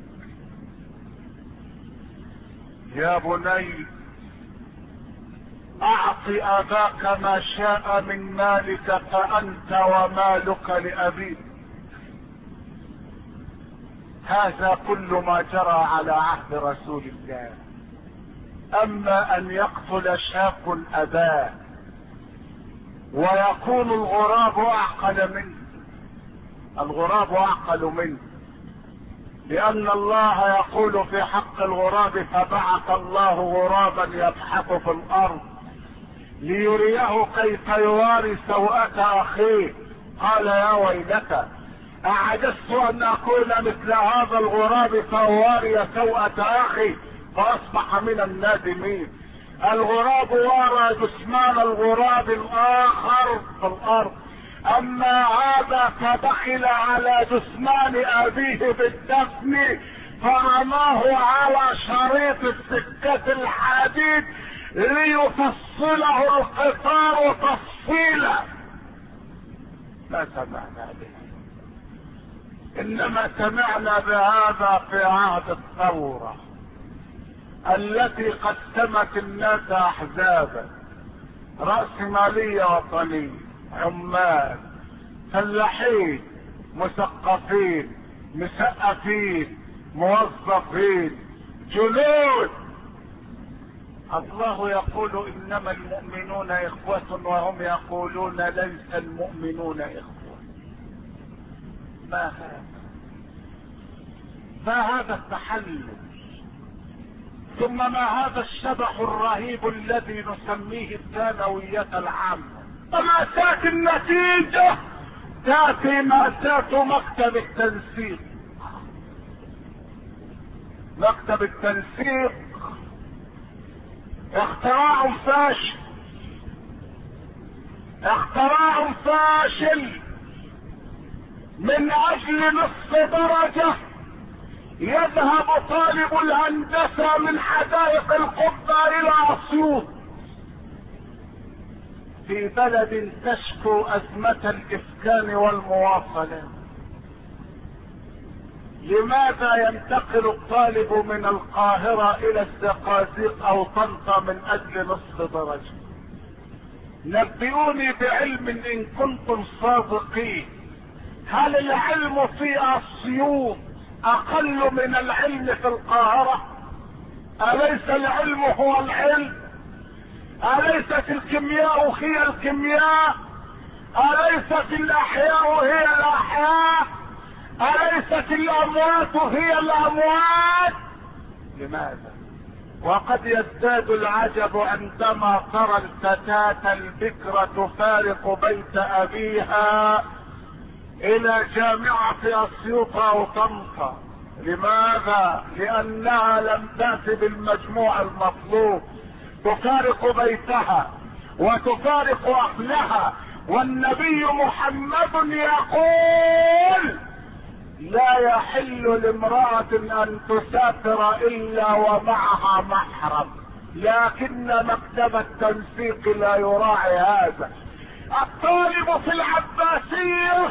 يا بني، اعط اباك ما شاء من مالك فانت ومالك لابيك. هذا كل ما جرى على عهد رسول الله. اما ان يقتل شاب اباه ويكون الغراب اعقل منه، الغراب اعقل منه، لان الله يقول في حق الغراب: فبعث الله غرابا يبحث في الارض ليريه كيف يواري سوءة اخيه. قال: يا ويلك، اعجزت ان اكون مثل هذا الغراب فواري سوءة اخي فاصبح من النادمين. الغراب وارى جثمان الغراب الاخر في الارض، اما هذا فدخل على جثمان ابيه بالدفن فرماه على شريط السكة الحديد ليفصله القطار تفصيلا. ما سمعنا به. انما سمعنا بهذا في عهد الثورة التي قسمت الناس احزابا، رأسمالية وطنية، عمال، فلاحين، مثقفين، مثقفين، موظفين، جنود. الله يقول انما المؤمنون اخوة وهم يقولون ليس المؤمنون اخوة. ما هذا التحلل؟ ثم ما هذا الشبح الرهيب الذي نسميه الثانوية العامة؟ ومأساة النتيجة تأتي مأساة مكتب التنسيق. مكتب التنسيق اختراع فاشل، اختراع فاشل. من اجل نصف درجة يذهب طالب الهندسة من حدائق القبة الى اسيوط في بلد تشكو ازمة الاسكان والمواصلات. لماذا ينتقل الطالب من القاهرة الى الزقازيق او طنطا من اجل نصف درجة؟ نبئوني بعلم ان كنتم صادقين، هل العلم في اسيوط اقل من العلم في القاهرة؟ اليس العلم هو العلم؟ اليست الكيمياء هي الكيمياء؟ اليست الاحياء هي الاحياء؟ أليست الأموات هي الأموات؟ لماذا؟ وقد يزداد العجب عندما ترى الفتاة البكرة تفارق بيت أبيها إلى جامعة أسيوط أو طنطا. لماذا؟ لأنها لم تأتي بالمجموع المطلوب. تفارق بيتها وتفارق أهلها، والنبي محمد يقول: لا يحل لامرأة ان تسافر الا ومعها محرم. لكن مكتب التنسيق لا يراعي هذا. الطالب في العباسية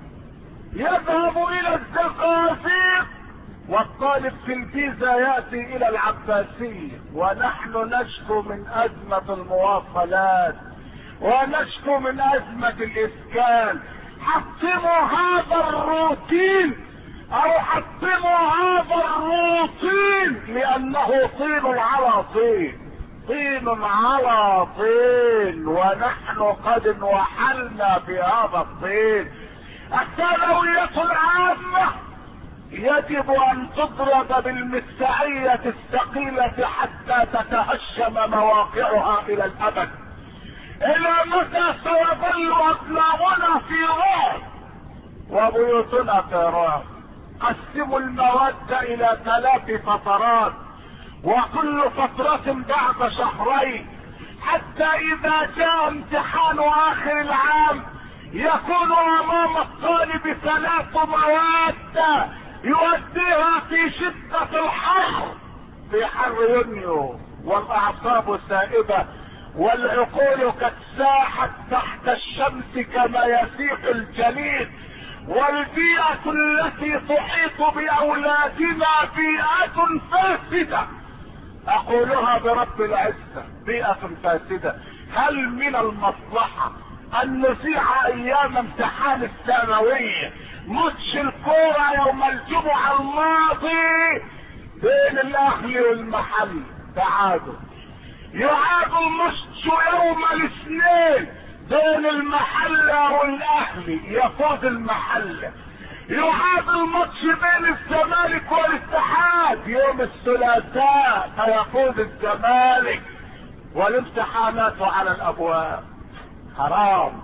يذهب الى الزقازيق، والطالب في الجيزة يأتي الى العباسية، ونحن نشكو من ازمة المواصلات ونشكو من ازمة الاسكان. حطموا هذا الروتين او حطموا هذا الروتين، لانه طين على طين، طين على طين، ونحن قد انوحلنا بهذا الطين. الثانوية العامة يجب ان تضرب بالمدفعية الثقيلة حتى تتهشم مواقعها الى الابد. الى متى سيظل ابناؤنا في رعب وبيوتنا في رعب؟ قسموا المواد الى 3 فترات، وكل فترة بعد شهرين، حتى اذا جاء امتحان اخر العام يكون امام الطالب 3 مواد يؤديها في شدة الحر، في حر يونيو، والاعصاب سائبة والعقول قد ساحت تحت الشمس كما يسيح الجليد، والبيئة التي تحيط باولادنا بيئة فاسدة. اقولها برب العزة، بيئة فاسدة. هل من المصلحة ان نزيع ايام امتحان الثانوية ماتش الكورة يوم الجمعة الماضي بين الاهلي والمحل تعادل، يعاد الماتش يوم الاثنين بين المحلة والاهلي يفوز المحلة، يعاد الماتش بين الزمالك والاتحاد يوم الثلاثاء فيفوز الزمالك، والامتحانات على الابواب. حرام،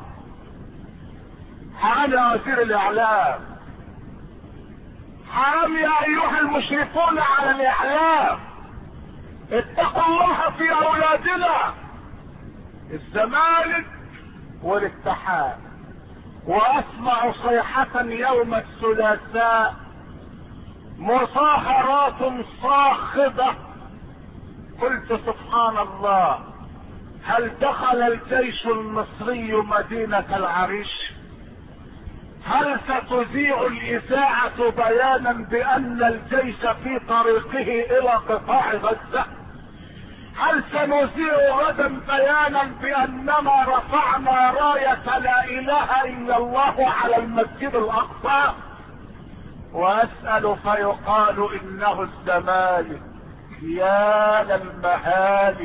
حرام يا وزير الاعلام، حرام يا ايها المشرفون على الاعلام، اتقوا الله في اولادنا. الزمالك والاتحاد، واسمع صيحة يوم الثلاثاء مظاهرات صاخبة. قلت سبحان الله، هل دخل الجيش المصري مدينة العريش؟ هل ستذيع الإذاعة بيانا بأن الجيش في طريقه إلى قطاع غزة؟ هل سنذيع غدا بيانا بأننا رفعنا راية لا إله إلا الله على المسجد الأقصى؟ وأسأل فيقال إنه الزمالك. يا للمهالك،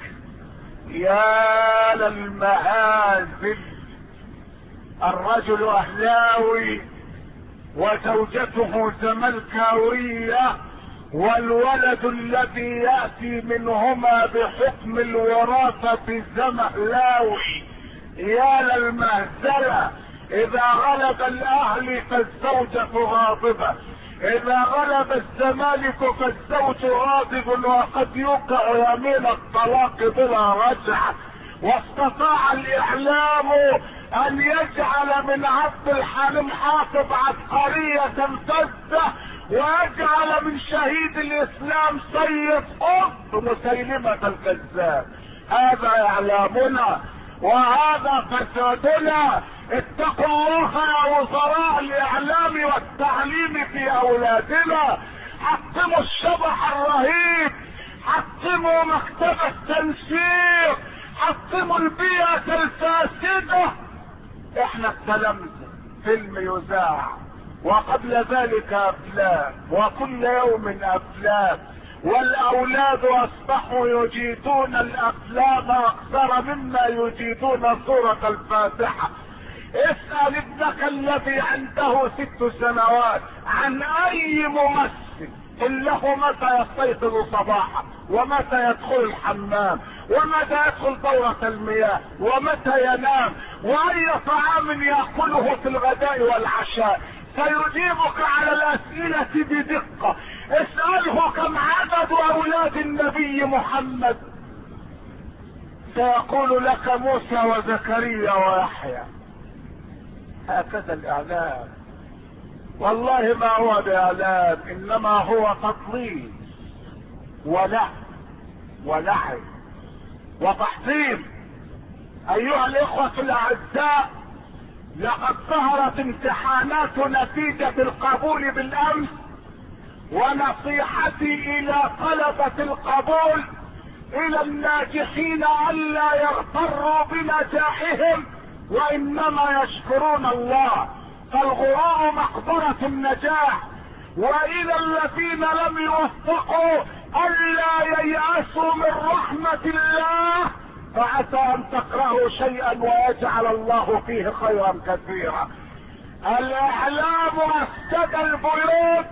يا للمهازل. الرجل أهلاوي وزوجته زملكاوية، والولد الذي يأتي منهما بحكم الوراثة زمهلاوي. يا للمهزلة. إذا غلب الأهلي فالزوجة غاضبة، إذا غلب الزمالك فالزوج غاضب، وقد يوقع يمين الطلاق بلا رجعة. واستطاع الإعلام أن يجعل من عبد الحليم حافظ عبقرية فزة، ويجعل من شهيد الإسلام سيد قطب مسيلمة الكذاب. هذا إعلامنا وهذا فسادنا. اتقوا الله يا وزراء الإعلام والتعليم في أولادنا. حطموا الشبح الرهيب، حطموا مكتب التنسيق، حطموا البيئة الفاسدة. احنا التلامذة، فيلم يذاع وقبل ذلك افلام، وكل يوم افلام، والاولاد اصبحوا يجيدون الافلام اكثر مما يجيدون سورة الفاتحة. اسأل ابنك الذي عنده 6 سنوات عن اي ممثل، قل له متى يستيقظ صباحا، ومتى يدخل الحمام، ومتى يدخل دورة المياه، ومتى ينام، واي طعام يأكله في الغداء والعشاء. سيجيبك على الاسئلة بدقة. اسأله كم عدد اولاد النبي محمد، سيقول لك موسى وزكريا ويحيى. هكذا الاعلام. والله ما هو باعلام، انما هو تضليل ولعب وتحطيم. ايها الاخوة الاعزاء، لقد ظهرت امتحانات نتيجة القبول بالامس، ونصيحتي الى طلبة القبول، الى الناجحين الا يغتروا بنجاحهم وانما يشكرون الله، فالغراء مقبرة النجاح. والى الذين لم يوفقوا الا ييأسوا من رحمة الله، فعسى ان تكرهوا شيئا ويجعل الله فيه خيرا كثيرا. الاعلام افسد البيوت،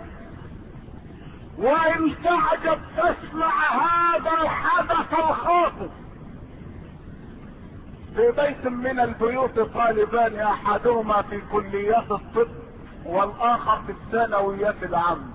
وان تعجب تسمع هذا الحدث الخاطئ. في بيت من البيوت طالبان، احدهما في كليات الطب والاخر في الثانوية العامة،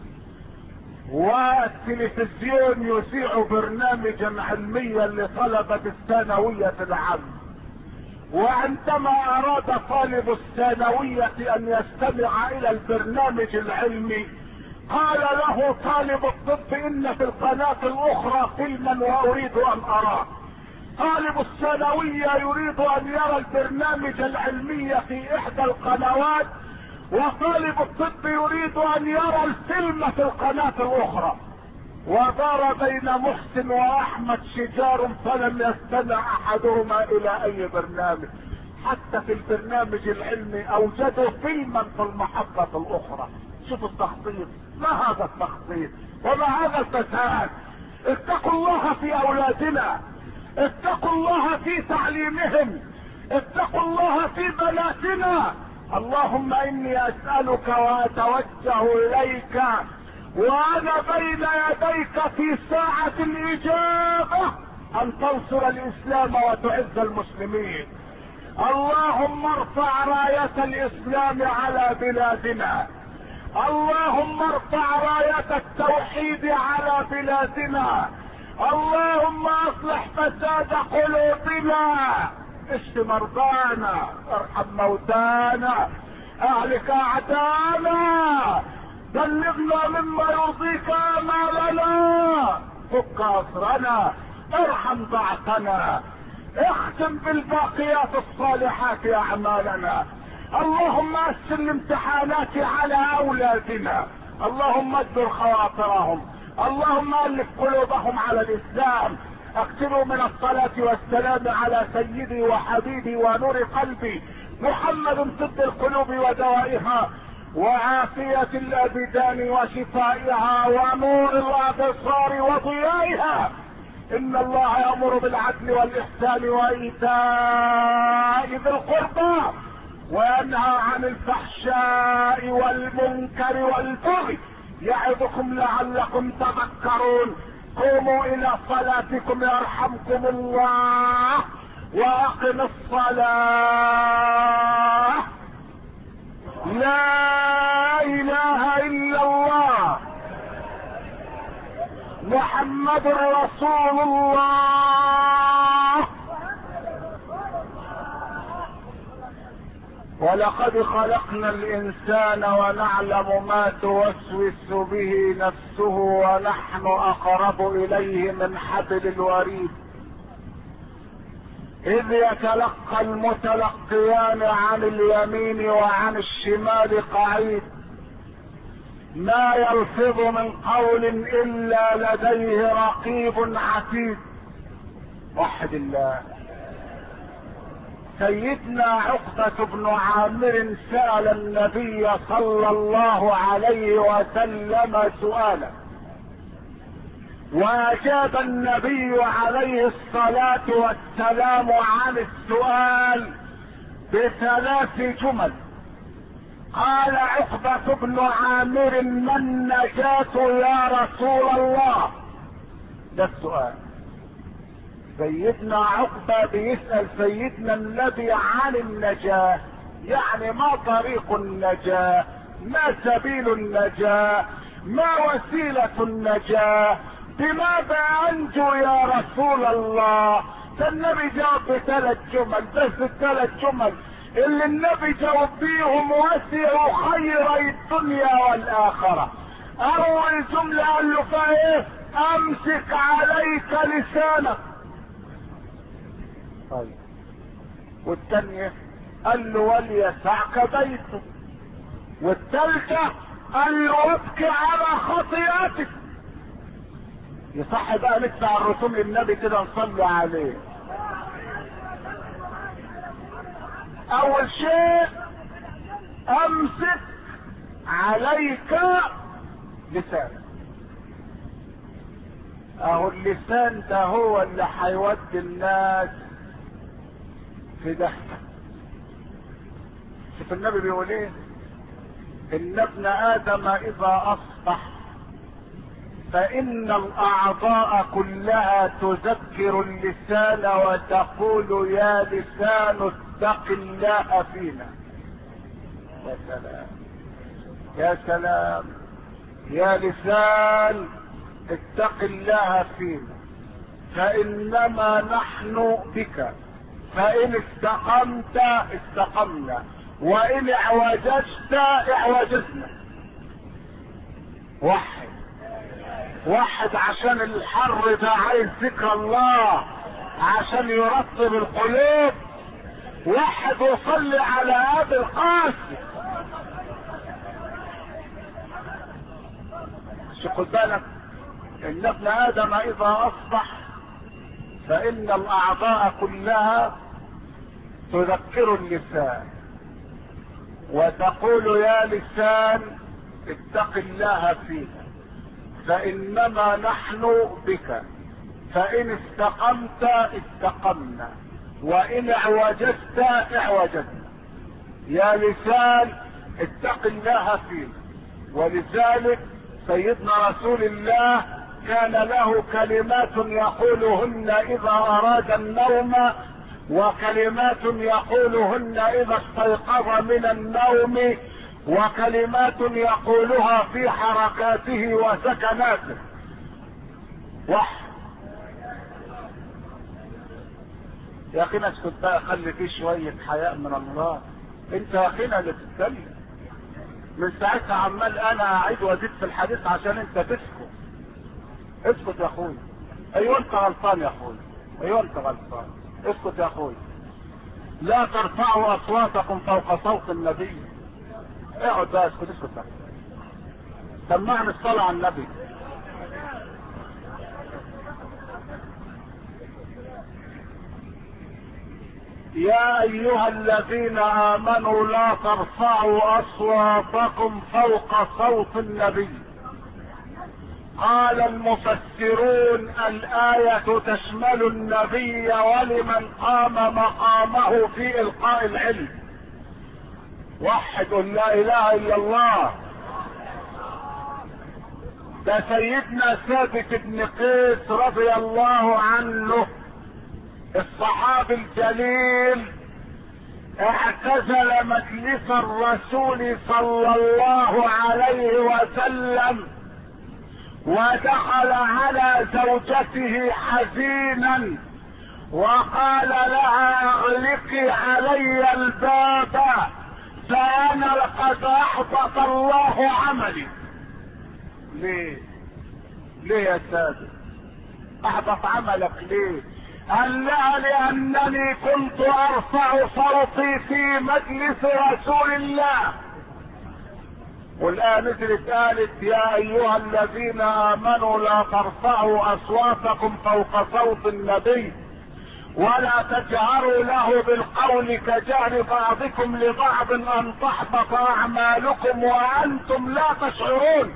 والتلفزيون يذيع برنامجا علميا لطلبة الثانوية العامة. وعندما اراد طالب الثانوية ان يستمع الى البرنامج العلمي، قال له طالب الطب ان في القناة الاخرى فيلما واريد ان اراه. طالب الثانوية يريد ان يرى البرنامج العلمي في احدى القنوات، وطالب الطب يريد ان يرى الفيلم في القناة الاخرى. ودار بين محسن واحمد شجار، فلم يستمع احدهما الى اي برنامج. حتى في البرنامج العلمي اوجدوا فيلما في المحطة الاخرى. شوفوا التخطيط، ما هذا التخطيط وما هذا الفساد. اتقوا الله في اولادنا، اتقوا الله في تعليمهم، اتقوا الله في بناتنا. اللهم اني اسألك واتوجه اليك وانا بين يديك في ساعة الاجابة ان تنصر الاسلام وتعز المسلمين. اللهم ارفع راية الاسلام على بلادنا، اللهم ارفع راية التوحيد على بلادنا، اللهم اصلح فساد قلوبنا، اشف مرضانا، ارحم موتانا، اهلك اعدانا، بلغنا مما يرضيك امالنا، فك اسرنا، ارحم ضعفنا، اختم بالباقيات الصالحات اعمالنا. اللهم اسر الامتحانات على اولادنا، اللهم اجبر خواطرهم، اللهم الف قلوبهم على الاسلام. اكثروا من الصلاة والسلام على سيدي وحبيبي ونور قلبي محمد، طب القلوب ودوائها وعافية الابدان وشفائها ونور الابصار وضيائها. ان الله يأمر بالعدل والاحسان وايتاء ذي القربى وينهى عن الفحشاء والمنكر والبغي يعظكم لعلكم تذكرون. قوموا الى صلاتكم يرحمكم الله واقم الصلاة. لا اله الا الله محمد رسول الله. ولقد خلقنا الانسان ونعلم ما توسوس به نفسه ونحن اقرب اليه من حبل الوريد. اذ يتلقى المتلقيان عن اليمين وعن الشمال قعيد، ما يلفظ من قول الا لديه رقيب عتيد. وحد الله. سيدنا عقبة بن عامر سأل النبي صلى الله عليه وسلم سؤالا، واجاب النبي عليه الصلاة والسلام عن السؤال بثلاث جمل. قال عقبة بن عامر: ما النجاة يا رسول الله؟ ده السؤال. سيدنا عقبة بيسأل سيدنا النبي عن النجاة، يعني ما طريق النجاة، ما سبيل النجاة، ما وسيلة النجاة، بماذا انجو يا رسول الله؟ فالنبي جاوب بثلاث جمل، بس الثلاث جمل اللي النبي جاوب بيهم وسعوا خيري الدنيا والاخرة. اول جملة قال له فيها ايه؟ امسك عليك لسانك. طيب. والثانية قال له وليسعك بيتك. والثالثة قال له وابكي على خطيئتك. يصح بقى ندفع الرسوم للنبي كده نصلي عليه. اول شيء امسك عليك لسانك. اهو اللسان ده هو اللي هيودي الناس في دهشة. شوف النبي بيقول ايه؟ ان ابن ادم اذا اصبح فان الاعضاء كلها تذكر اللسان وتقول يا لسان اتق الله فينا. يا سلام يا سلام، يا لسان اتق الله فينا، فانما نحن بك، فان استقمت استقمنا، وان اعوججت اعوججنا. واحد عشان الحر ده عايز ذكر الله عشان يرطب القلوب. واحد يصلي على ابي القاسم. خد بالك ان ابن ادم اذا اصبح فان الاعضاء كلها تذكر اللسان وتقول يا لسان اتق الله فينا، فانما نحن بك، فان استقمت استقمنا، وان اعوججت اعوججنا. يا لسان اتق الله فينا. ولذلك سيدنا رسول الله كان له كلمات يقولهن اذا اراد النوم، وكلمات يقولهن اذا استيقظ من النوم، وكلمات يقولها في حركاته وسكناته. يا اخي اسكت بقى، خلي فيه شوية حياء من الله. انت يا اخينا اللي بتتكلم من ساعتها عمال انا اعيد وازيد في الحديث عشان انت تسكت. اسكت يا اخوي. ايوه انت غلطان يا اخوي، ايوه انت غلطان. اسكت يا اخوي. لا ترفعوا اصواتكم فوق صوت النبي. اقعد بقى اسكت. سمعني الصلاة على النبي. يا ايها الذين امنوا لا ترفعوا اصواتكم فوق صوت النبي. قال المفسرون الاية تشمل النبي ولمن قام مقامه في القاء العلم. وحد لا اله الا الله. ده سيدنا ثابت بن قيس رضي الله عنه الصحابي الجليل اعتزل مجلس الرسول صلى الله عليه وسلم ودخل على زوجته حزينا وقال لها اغلقي علي الباب فانا لقد احبط الله عملي. ليه يا سادة احبط عملك ليه؟ قال لها لانني كنت ارفع صوتي في مجلس رسول الله. والآن نزلت قالت يا ايها الذين امنوا لا ترفعوا اصواتكم فوق صوت النبي ولا تجهروا له بالقول كجهر بعضكم لبعض ان تحبط اعمالكم وانتم لا تشعرون.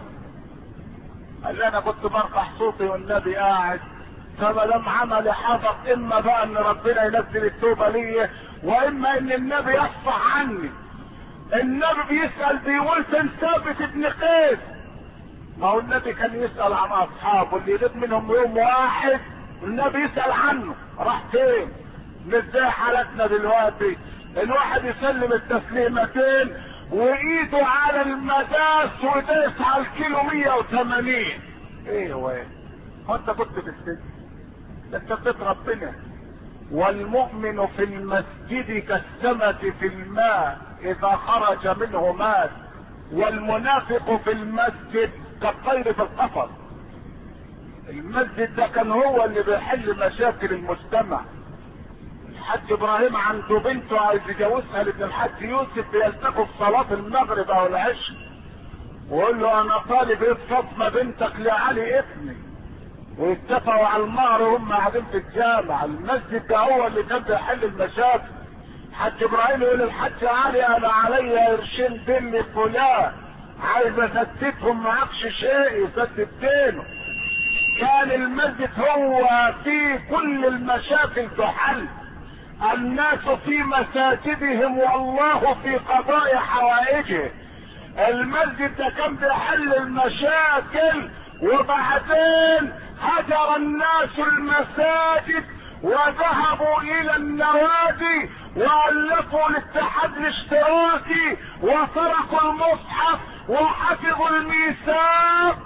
قال انا كنت برفع صوتي والنبي قاعد فما دام عملي حبط اما بقى ان ربنا ينزل التوبه لي واما ان النبي يصفح عني. النبي بيسأل بيقول كان ثابت بن قيس. ما هو النبي كان يسأل عن اصحابه اللي يغيب منهم يوم واحد والنبي يسأل عنه راح فين. مش زي حالتنا دلوقتي الواحد يسلم التسليمتين وايده على المداس وداس على الكيلو 180. ايه هو ايه؟ هو انت كنت في السجن؟ ده انت بيت ربنا. والمؤمن في المسجد كالسمك في الماء اذا خرج منه مات والمنافق في المسجد كالطير في القفص. المسجد ده كان هو اللي بيحل مشاكل المجتمع. الحاج ابراهيم عنده بنته عايز يجوزها لابن الحاج يوسف بيلتقوا في صلاة المغرب او العشاء ويقول له انا طالب ايه فاطمة بنتك لعلي ابني ويتفقوا على المهر وهم قاعدين في الجامع. المسجد ده هو اللي كان بيحل المشاكل. حاج ابراهيم يقول الحاج علي انا عليا قرشين دين فلان عايز اسددهم معكش شيء يسدد دينه. كان المسجد هو في كل المشاكل تحل. الناس في مساجدهم والله في قضاء حوائجه. المسجد ده كان بيحل المشاكل وبعدين هجر الناس المساجد وذهبوا الى النوادي والفوا الاتحاد الاشتراكي وسرقوا المصحف وحفظوا الميثاق.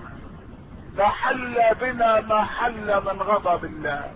فحل بنا ما حل من غضب الله.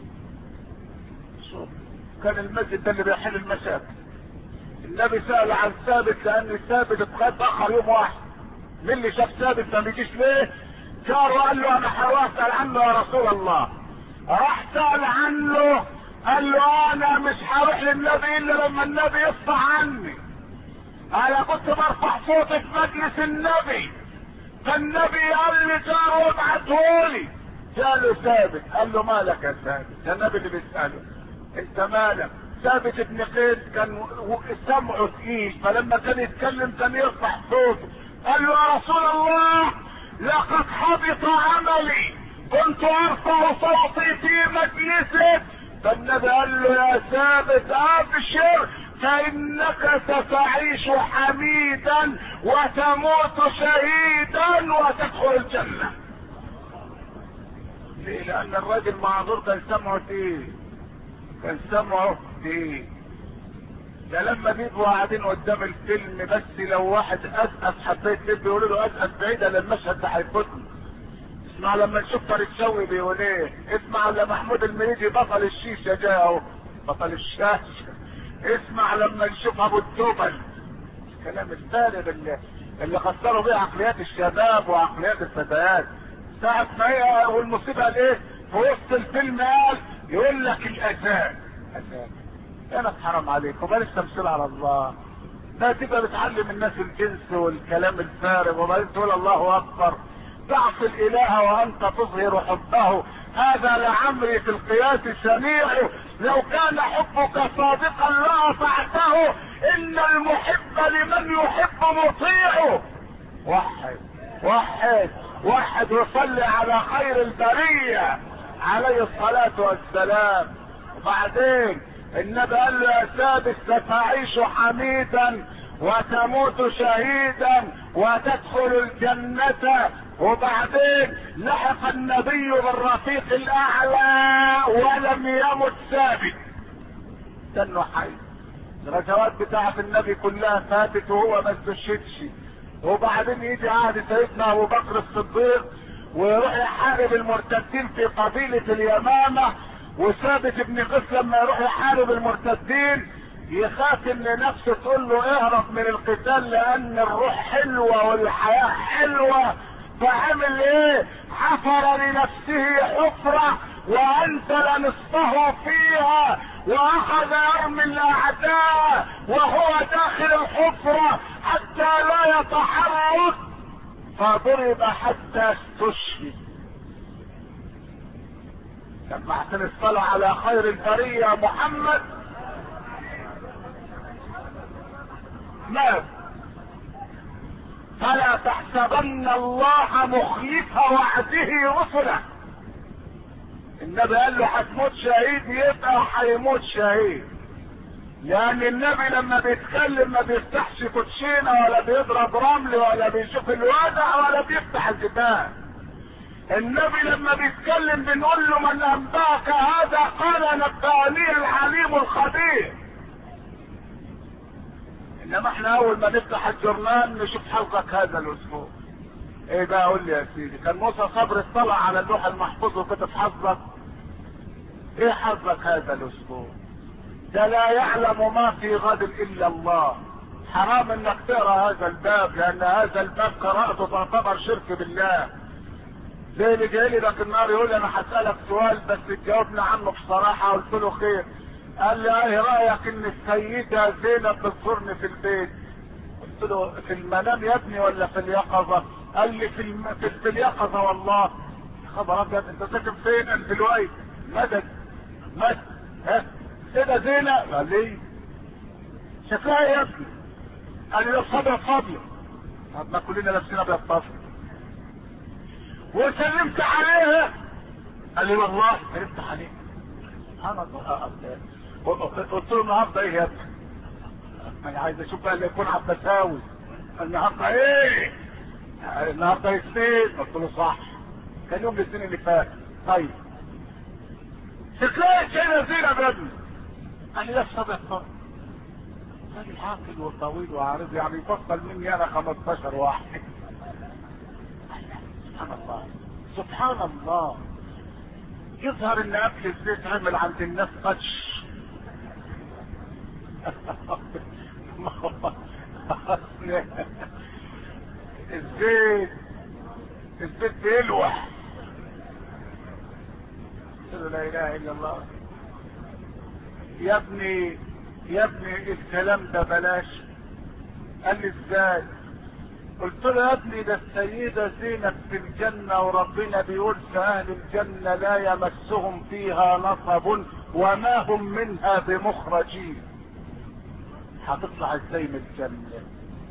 شوف كان المسجد ده اللي بيحل المشاكل. النبي سأل عن ثابت لان ثابت اتأخر يوم واحد. مين اللي شاف ثابت ما بيجيش ليه؟ جار وقال له انا هروح اسال عنه يا رسول الله. راح سال عنه قال له انا مش هروح للنبي الا لما النبي يصفح عني. انا كنت برفع صوتي في مجلس النبي فالنبي قال لي جار وابعتهولي. جاله ثابت قال له مالك يا ثابت؟ ده النبي اللي بيساله انت مالك؟ ثابت بن قيس كان سمعه تقيل فلما كان يتكلم كان يرفع صوته. قال له يا رسول الله لقد حبط عملي كنت ارفع صوتي في مجلسك. فالنبي قال له يا ثابت ابشر فانك ستعيش حميدا وتموت شهيدا وتدخل الجنة. ليه؟ لان الراجل معذور كان سمعه تقيل. كان سمعه تقيل. ده لما بيبقوا قاعدين قدام الفيلم بس لو واحد اسقف حبيت لب يقولوا له اسقف بعيد لان المشهد ده هيفوتني. اسمع لما نشوف طارق شوقي بيقول ايه. اسمع لما محمود المريدي بطل الشيشه جاي اهو بطل الشاشه. اسمع لما نشوف ابو الدبل. الكلام الفارغ اللي خسروا بيه عقليات الشباب وعقليات الفتيات. ساعة ما هي والمصيبه قال ايه في وسط الفيلم قال يقول لك الاذان. اذان انا حرام عليكم، بلاش تمثيل على الله. ده تبقى بتعلم الناس الجنس والكلام الفارغ، وبعدين تقول الله اكبر. تعصي الاله وانت تظهر حبه، هذا لعمري في القياس سميع. لو كان حبك صادقا لاطعته، ان المحب لمن يحب مطيع. وحد وحد وحد وصلي على خير البرية عليه الصلاة والسلام. وبعدين النبي قال له يا ثابت ستعيش حميدا وتموت شهيدا وتدخل الجنة. وبعدين لحق النبي بالرفيق الاعلى ولم يمت ثابت، استنوا حي. الرجوات بتاعت النبي كلها فاتت وهو ما استشهدش. وبعدين يجي عهد سيدنا ابو بكر الصديق ويروح يحارب المرتدين في قبيلة اليمامة. وثابت بن قيس لما يروح يحارب المرتدين يخاف ان نفسه تقول له اهرب من القتال، لان الروح حلوة والحياة حلوة. فعمل ايه؟ حفر لنفسه حفرة وانزل نصفه فيها، واخذ يرمي الاعداء وهو داخل الحفرة حتى لا يتحرك، فضرب حتى استشهد. سمعتني الصلاة على خير البرية محمد. مات. فلا تحسبن الله مخلف وعده رسله. النبي قال له هتموت شهيد، يبقى هيموت شهيد. لان النبي لما بيتكلم ما بيفتحش كوتشينه ولا بيضرب رمل ولا بيشوف الوضع ولا بيفتح الكتاب. النبي لما بيتكلم بنقول له من انباك هذا؟ قال نبأني العليم الخبير. انما احنا اول ما نفتح الجورنال نشوف حظك هذا الاسبوع ايه بقى؟ قول لي يا سيدي، كان موسى صبري اطلع على اللوح المحفوظ وكتب حظك ايه؟ حظك هذا الاسبوع ده لا يعلم ما في غد الا الله. حرام انك تقرا هذا الباب، لان هذا الباب قراءته تعتبر شرك بالله. زي اللي جاي لي ذاك النهار يقول لي انا هسألك سؤال بس تجاوبني عنه بصراحة. قلت له خير. قال لي ايه رأيك ان السيدة زينب بتزورني في البيت؟ قلت له في المنام يا ابني ولا في اليقظة؟ قال لي في اليقظة. والله خبر ابيض، انت ساكن فين؟ قال في الوقت. مدد ها كده زينب؟ قال لي شكلها يا ابني. قال لي صبر فاضية. طب ما كلنا لابسين ابيض طفل. وسلمت عليها. قال لي والله سلمت عليها. سبحان الله. قلت له النهارده ايه يا ابني؟ انا عايز اشوف بقى اللي يكون عباساوي. النهارده ايه؟ النهارده اثنين. قلت له صح، كان يوم الاثنين اللي فات. طيب شكلها كده زينب يا ابني. قال لي لابسه ابيض طبعا. راجل عاقل وطويل وعارض، يعني يفصل مني انا 15 واحد. سبحان الله سبحان الله. يظهر ان اكل الزيت عمل عند الناس قدش. الزيت بيلوح. لا اله الا الله. يا ابني الكلام ده بلاش. قال لي ازاي؟ قلت له يا ابني ده السيدة زينب في الجنة، وربنا بيقول في اهل الجنة لا يمسهم فيها نصب وما هم منها بمخرجين. هتطلع ازاي من الجنة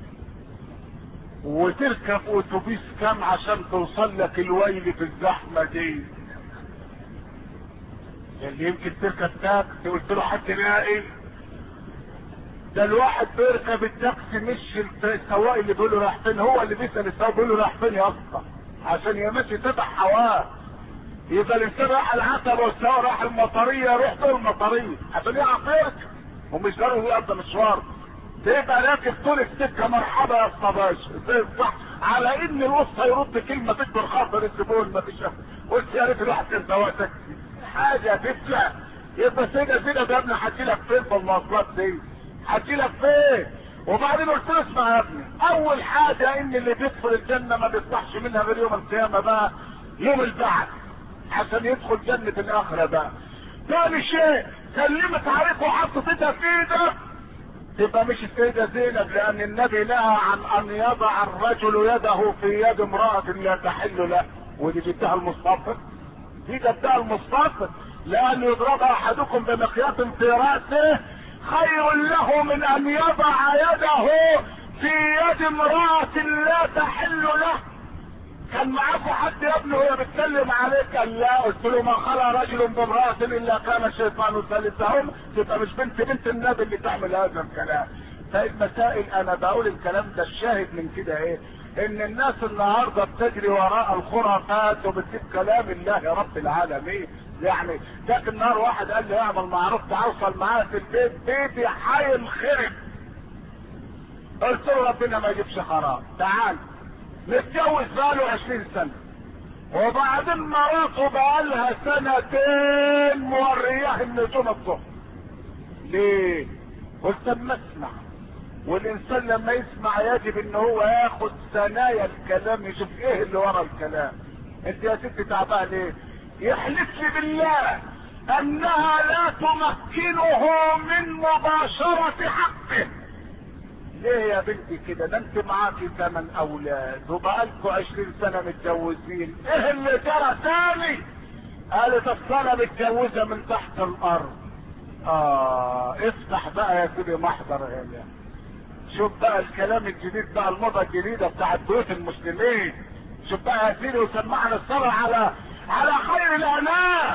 وتركب اتوبيس كام عشان توصل لك الويل في الزحمة دي؟ اللي يمكن تركب تاكسي. قلت له حد لاقي؟ ده الواحد بيركب التاكسي مش السواق اللي بيقول له رايح فين، هو اللي بيسال السواق بيقول له رايح فين يا اسطى، عشان يمشي تبع حواه. يبقى الانسان راح العتبه والسواق راح المطريه، يروح دور المطريه عشان يعرف يركب، ومش ضروري يقضي مشوار. تبقى راكب طول السكه مرحبا يا اسطى باشا ازاي صح، على ان الوسطى يرد كلمه تكبر خاطر الزبون ما فيش. قلت يا ريت الواحد كان سواق تاكسي حاجه تفلع. يبقى سيده ده ابني هتجيلك فين في المواصلات دي؟ هتجيلك فين؟ وبعدين قلت له اسمع يا ابني، اول حاجه ان اللي بيدخل الجنه ما بيطلعش منها غير يوم القيامه بقى، يوم البعث، عشان يدخل جنه الاخره بقى. ثاني شيء سلمت عليك وحطت ايدها في ايدك تبقى مش السيدة زينب، لان النبي نهى عن ان يضع الرجل يده في يد امرأة لا تحل له، ودي جبتها المصطفى، دي جبتها المصطفى، لان يضرب احدكم بمخيط في رأسه خير له من ان يضع يده في يد امرأة لا تحل له. كان معاكم حد يا ابني وهي بتسلم عليك؟ قال لا. قلت له ما خلى رجل بامرأة الا كان الشيطان ثالثهم. تبقى مش بنت النبي اللي تعمل هذا الكلام. فالمسائل انا بقول الكلام ده الشاهد من كده ايه؟ ان الناس النهارده بتجري وراء الخرافات وبتسيب كلام الله رب العالمين. يعني ذاك النهار واحد قال لي اعمل معروف تعوصل معايا في البيت، بيتي هينخرب. قلت له ربنا ما يجيبش خراب. تعال متجوز بقاله 20 سنة وبعدين مراته بقالها سنتين مورياه النجوم الظهر. ليه؟ قلت اما اسمع، والانسان لما يسمع يجب ان هو ياخد ثنايا الكلام يشوف ايه اللي ورا الكلام. انت يا ست تعبان ليه؟ يحلف لي بالله انها لا تمكنه من مباشرة حقه. ليه يا بنتي كده؟ ده انت معاكي 8 اولاد وبقالكوا 20 سنة متجوزين، ايه اللي جرى تاني؟ قالت اصل انا متجوزة من تحت الارض. افتح بقى يا سيدي محضر هنا، شوف بقى الكلام الجديد بقى، الموضة الجديدة بتاعت بيوت المسلمين. شوف بقى يا سيدي وسمعنا الصلاة على خير الانام.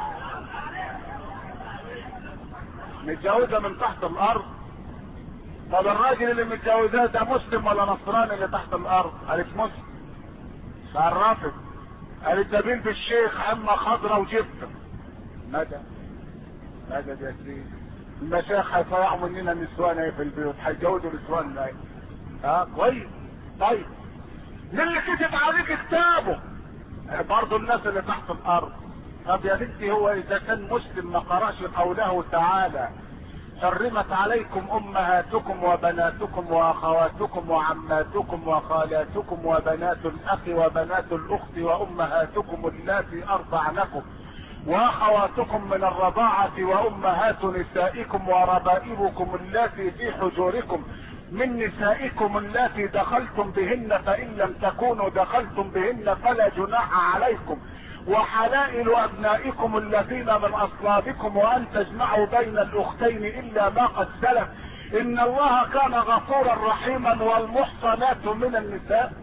متجوزة من تحت الارض. طب الراجل اللي متجوزاه ده مسلم ولا نصراني اللي تحت الارض؟ قالت مسلم. شرفت. قالت ده بنت الشيخ عمة خضرة وجبته. مدى يا سيدي، المشايخ هيطلعوا مننا نسوان ايه في البيوت، هيجوزوا نسوان ايه؟ كويس. طيب مين اللي كتب عليك كتابه؟ برضه الناس اللي تحت الارض. طب يا بنتي هو اذا كان مسلم ما قراش قوله تعالى حرمت عليكم امهاتكم وبناتكم واخواتكم وعماتكم وخالاتكم وبنات الاخ وبنات الاخت وامهاتكم اللاتي ارضعنكم واخواتكم من الرضاعة وامهات نسائكم وربائبكم اللاتي في حجوركم من نسائكم اللاتي دخلتم بهن فان لم تكونوا دخلتم بهن فلا جناح عليكم وحلائل ابنائكم الذين من اصلابكم وان تجمعوا بين الاختين الا ما قد سلف ان الله كان غفورا رحيما. والمحصنات من النساء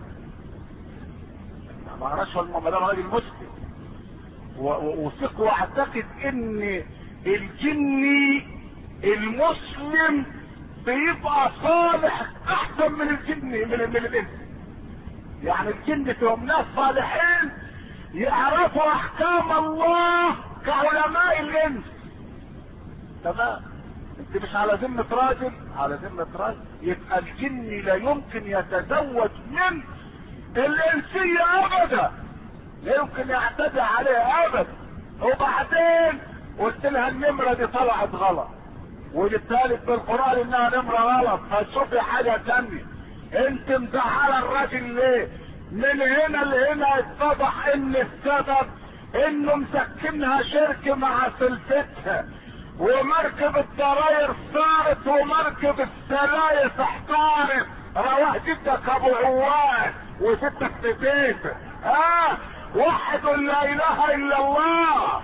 ما اعرفش والله، ده راجل مسلم وثق واعتقد ان الجني المسلم بيبقى صالح احسن من الجني من الانس. يعني الجن فيهم ناس صالحين يعرفوا احكام الله كعلماء الانس. تمام؟ انت مش على ذمة راجل، على ذمة راجل. يبقى الجن لا يمكن يتزوج من الانسية ابدا، لا يمكن يعتدي عليه ابدا. وبعدين قلت لها النمرة دي طلعت غلط، وجبتها بالقرآن انها نمرة غلط، هتشوفي حاجة تانية. انت مزعلة الراجل ليه؟ من هنا لهنا اتضح ان السبب انه مسكنها شرك مع سلفتها، ومركب الضراير صارت ومركب السلايف احتارت. رواه جدك ابو عواد وستك في بيته. وحد لا اله الا الله.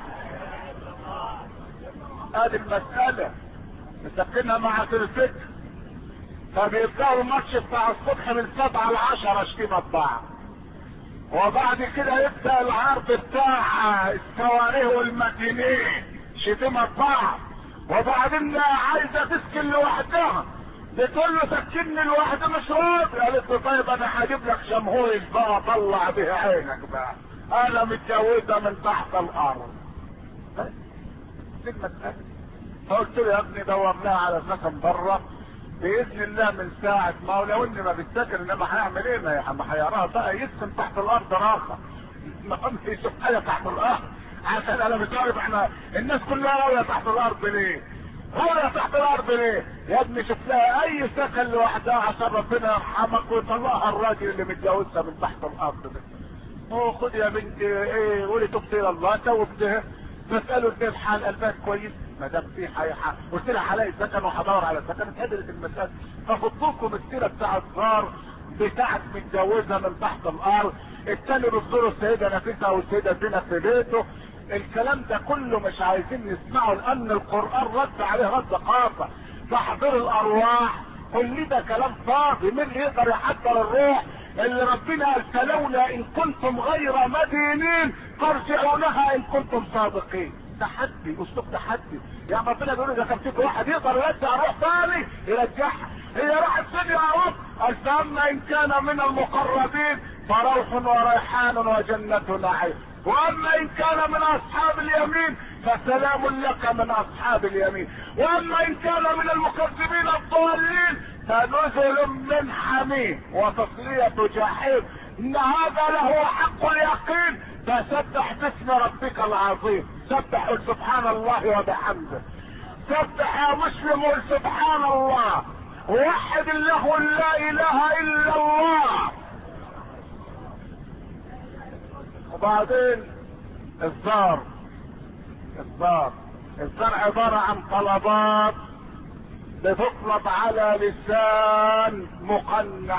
هذه المسألة مسكنها مع سلفتها، فبيبدأوا الماتش بتاع الصبح من 7 ل 10 شتيمة بعض، وبعد كده يبدأ العرض بتاع الصواريخ والماكينين شتيمة بعض، وبعدين عايزة تسكن لوحدها بتقول له سكنني لوحدي مش راضي. قالت له طيب انا هجيب لك شمهوري بقى طلع به عينك بقى، انا متجوزة من تحت الارض. فقلت له يا ابني دور لها على سكن بره باذن الله من ساعة ما هو لو اني ما بتذاكر انما هيعمل ايه؟ ما هيراها بقى يسكن تحت الارض راخة، ما يشوف حاجة تحت الارض. عشان انا مش عارف احنا الناس كلها راوية تحت الارض ليه؟ راوية تحت الارض ليه؟ يا ابني شوف لها اي سكن لوحدها عشان ربنا يرحمك ويطلعها الراجل اللي متجوزها من تحت الارض ده. خد يا بنتي ايه قولي تبتي الى الله توبتها، تسأله ازاي الحال قلبك كويس ما دام في قلت لها هلاقي سكن وهدور على سكن، اتهدرت المسألة. فخدوكم السيرة بتاع الزار بتاعت متجوزة من تحت الارض، التاني بتزوروا السيدة نفيسة والسيدة زينب في بيته. الكلام ده كله مش عايزين نسمعه، لان القرآن رد عليه رد قاطع. تحضير الارواح كل ده كلام فاضي. مين يقدر يحضر الروح اللي ربنا قال فلولا ان كنتم غير مدينين ترجعونها ان كنتم صادقين؟ تحدي، اسلوب تحدي. يعني ربنا بيقول اذا كان فيك واحد يقدر يرجع روح ثاني يرجعها. هي راحت فين يا رب؟ قال فاما ان كان من المقربين فروح وريحان وجنة نعيم، واما ان كان من اصحاب اليمين فسلام لك من اصحاب اليمين، واما ان كان من المكذبين الضالين فنزل من حميم وتصلية جحيم. ان هذا له حق اليقين. فسبح باسم ربك العظيم. سبح سبحان الله وبحمده. سبح يا مسلم قل سبحان الله، ووحد الله لا اله الا الله. وبعدين الزار عبارة عن طلبات بتطلب على لسان مقنع.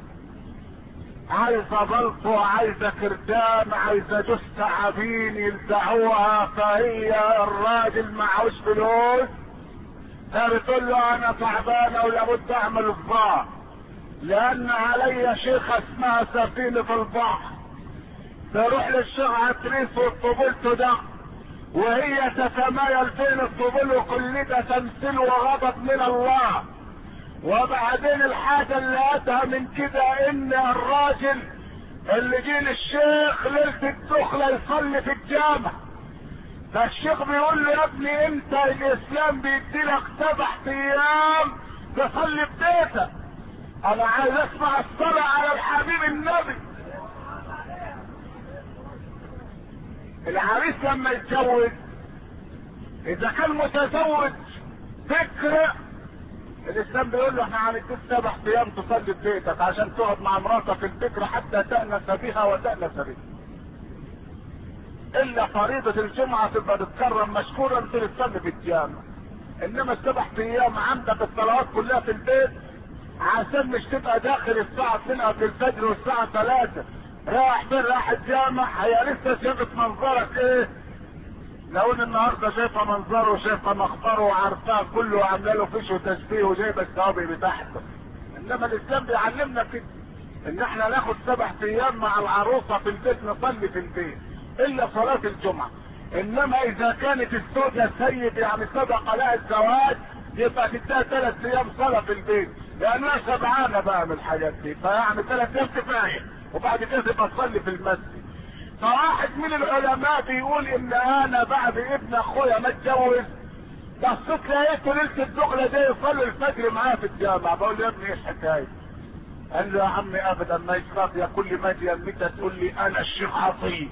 عايزة بلطو، عايزة كردان، عايزة جثة عبين يلزعوها. فهي الراجل معهوش فلوس، فبتقول له انا تعبانة ولابد اعمل الظاهر، لان علي شيخة اسمها سفينة البحر. تروح للشيخ عتريس والطبول ده، وهي تتمايل بين الطبول وكل ده تمثيل وغضب من الله. وبعدين الحاجة اللي اتها من كده ان الراجل اللي جه للشيخ ليلة الدخلة يصلي في الجامع، فالشيخ بيقول له يا ابني انت الاسلام بيديلك 7 ايام تصلي في بيتك، انا عايز اسمع الصلاة على الحبيب النبي. العريس لما يتجوز اذا كان متزوج فكرة، الاسلام بيقول له احنا هنديك 7 ايام تصلي في بيتك عشان تقعد مع مراتك الفكرة حتى تأنس بها وتأنس بها. الا فريضة الجمعة تبقى تتكرم مشكورا تصلي في الجامع. انما 7 ايام عندك الصلوات كلها في البيت، عشان مش تبقى داخل الساعة 2 في الفجر والساعة 3 رايح فين؟ رايح الجامع. هي لسه شافت منظرك ايه؟ لو ان النهارده شايفه منظره وشايفه مخبره وعارفاه كله وعامله له فيش وتشبيه وجايبه الثوابي بتاعته. انما الاسلام بيعلمنا كده ان احنا ناخد 7 ايام مع العروسه في البيت نصلي في البيت الا صلاه الجمعه. انما اذا كانت الزوجه سيد يعني سبق لها الزواج يبقى تديها 3 ايام صلاه في البيت لانها شبعانه بقى من الحاجات دي. فيعني 3 ايام كفايه وبعد كده تبقى تصلي في المسجد. فواحد من العلماء بيقول ان انا بعد ابن اخويا ما اتجوز بصيت لقيته ليله الدخله دي يصلي الفجر معايا في الجامع. بقول له يا ابني ايه الحكايه؟ قال له يا عمي ابدا ما يشرب، يا كل ما اجي امتى تقول لي انا الشيخ عطيه.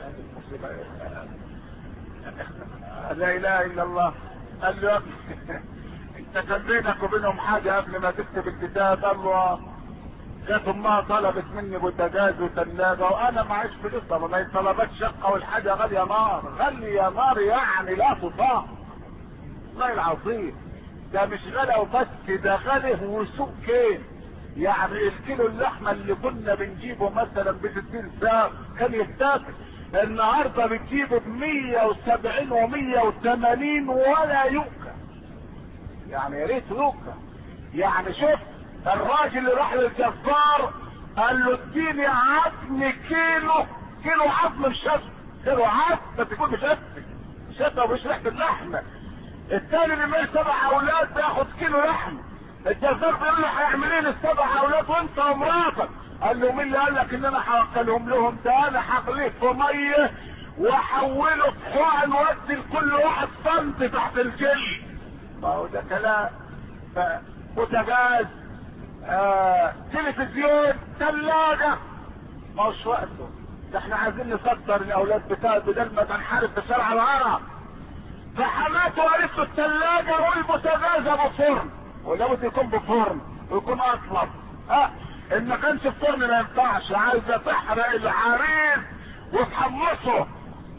لا اله الا الله. قال له يا ابني انت كان بينك وبينهم حاجه قبل ما تكتب الكتاب؟ قال له جات امها طلبت مني بوتاجاز وثلاجه وانا معيش فلوس. طب ما طلبت شقه والحاجه غاليه نار، غاليه يا نار يعني لا تطاق. والله العظيم ده مش غلا وبس، ده غلا وسوق كين. يعني الكيلو اللحمه اللي كنا بنجيبه مثلا ب60 ساعه كان يتاكل، النهارده بتجيبه ب170 و180 ولا يؤكل. يعني يا ريت يؤكل. يعني شوف الراجل اللي راح للجزار قال له اديني عظم كيلو عظم مشفي، كيلو عظم بس يكون مشفي ومش ريحه اللحمه. الثاني اللي معاه 7 اولاد بياخد كيلو لحمه. الجزار بيقول له هيعمل ايه ال7 اولاد وانت ومراتك؟ قال له مين اللي قال لك ان انا هاكلهم لهم؟ ده انا هغليه في ميه واحوله في حقن وادي لكل واحد سنت تحت الجلد. ما هو ده كلام. بوتاجاز، تلفزيون، ثلاجة، ما هوش وقته. ده احنا عايزين نصدر الاولاد بتاعه بدل ما تنحرف في شارع العرب. فحماته قالت له الثلاجة والبوتاجاز ابو فرن، ولابد يكون بفرن ويكون اطلب. ان ما كانش الفرن ما ينفعش. عايزه تحرق العريس وتحمصه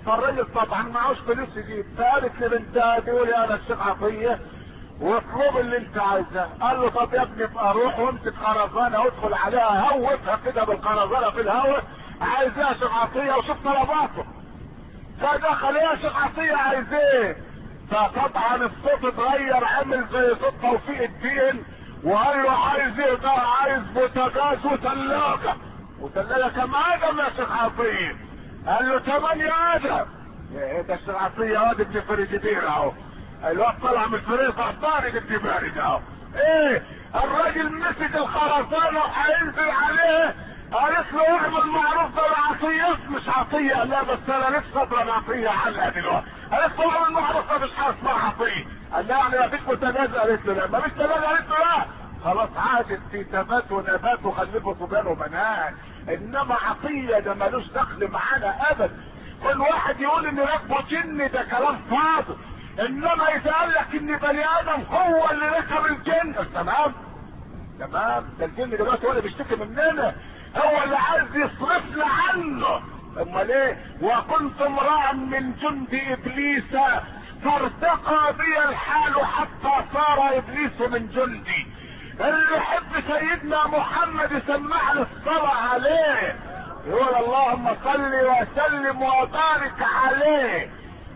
فالراجل طبعا معهوش فلوس يجيب، فقالت لبنتها تقولي انا الشيخ عطيه واطلب اللي انت عايزاه. قال له طب يا ابني ابقى روح وامسك خرزانه وادخل عليها هوتها كده بالخرزانه في الهواء، عايز ايه يا شيخ عطيه وشوف طلباته. فدخل يا شيخ عطيه عايز ايه؟ فطبعا الصوت اتغير عمل زي صوت توفيق الدين وقال له عايز ايه ده؟ عايز بوتاجاز وثلاجه. وثلاجه كم ادم يا شيخ عطيه؟ قال له 8 ادم. ايه ده الشيخ عطيه واد ابن فريجيدير اهو. الواد طلع من الفريزر طارق ابن بارد اهو. ايه الراجل مسك الخرسانه وهينزل عليه، قالت له اعمل معروف ده العطيه مش عطيه. لا بس انا لسه اضرب عطيه علقه دلوقتي. قالت له اعمل معروف ده مش حاجه اسمها عطيه. قال لها يعني مفيش بوتاجاز؟ قالت له لا. مفيش ثلاجه؟ قالت له لا. خلاص عادت في تبات ونبات وخلفوا صبيان وبنات، انما عطيه ده ملوش دخل معانا ابدا. كل واحد يقول ان ركبه جن ده كلام فاضي، انما يتقال لك ان بني ادم هو اللي ركب الجن. تمام تمام، ده الجن دلوقتي هو اللي بيشتكي مننا، هو اللي عايز يصرفنا عنه. امال ايه؟ وكنت امرأ من جند ابليس فارتقى بي الحال حتى صار ابليس من جندي. اللي يحب سيدنا محمد يسمع له الصلاة عليه، يقول اللهم صل وسلم وبارك عليه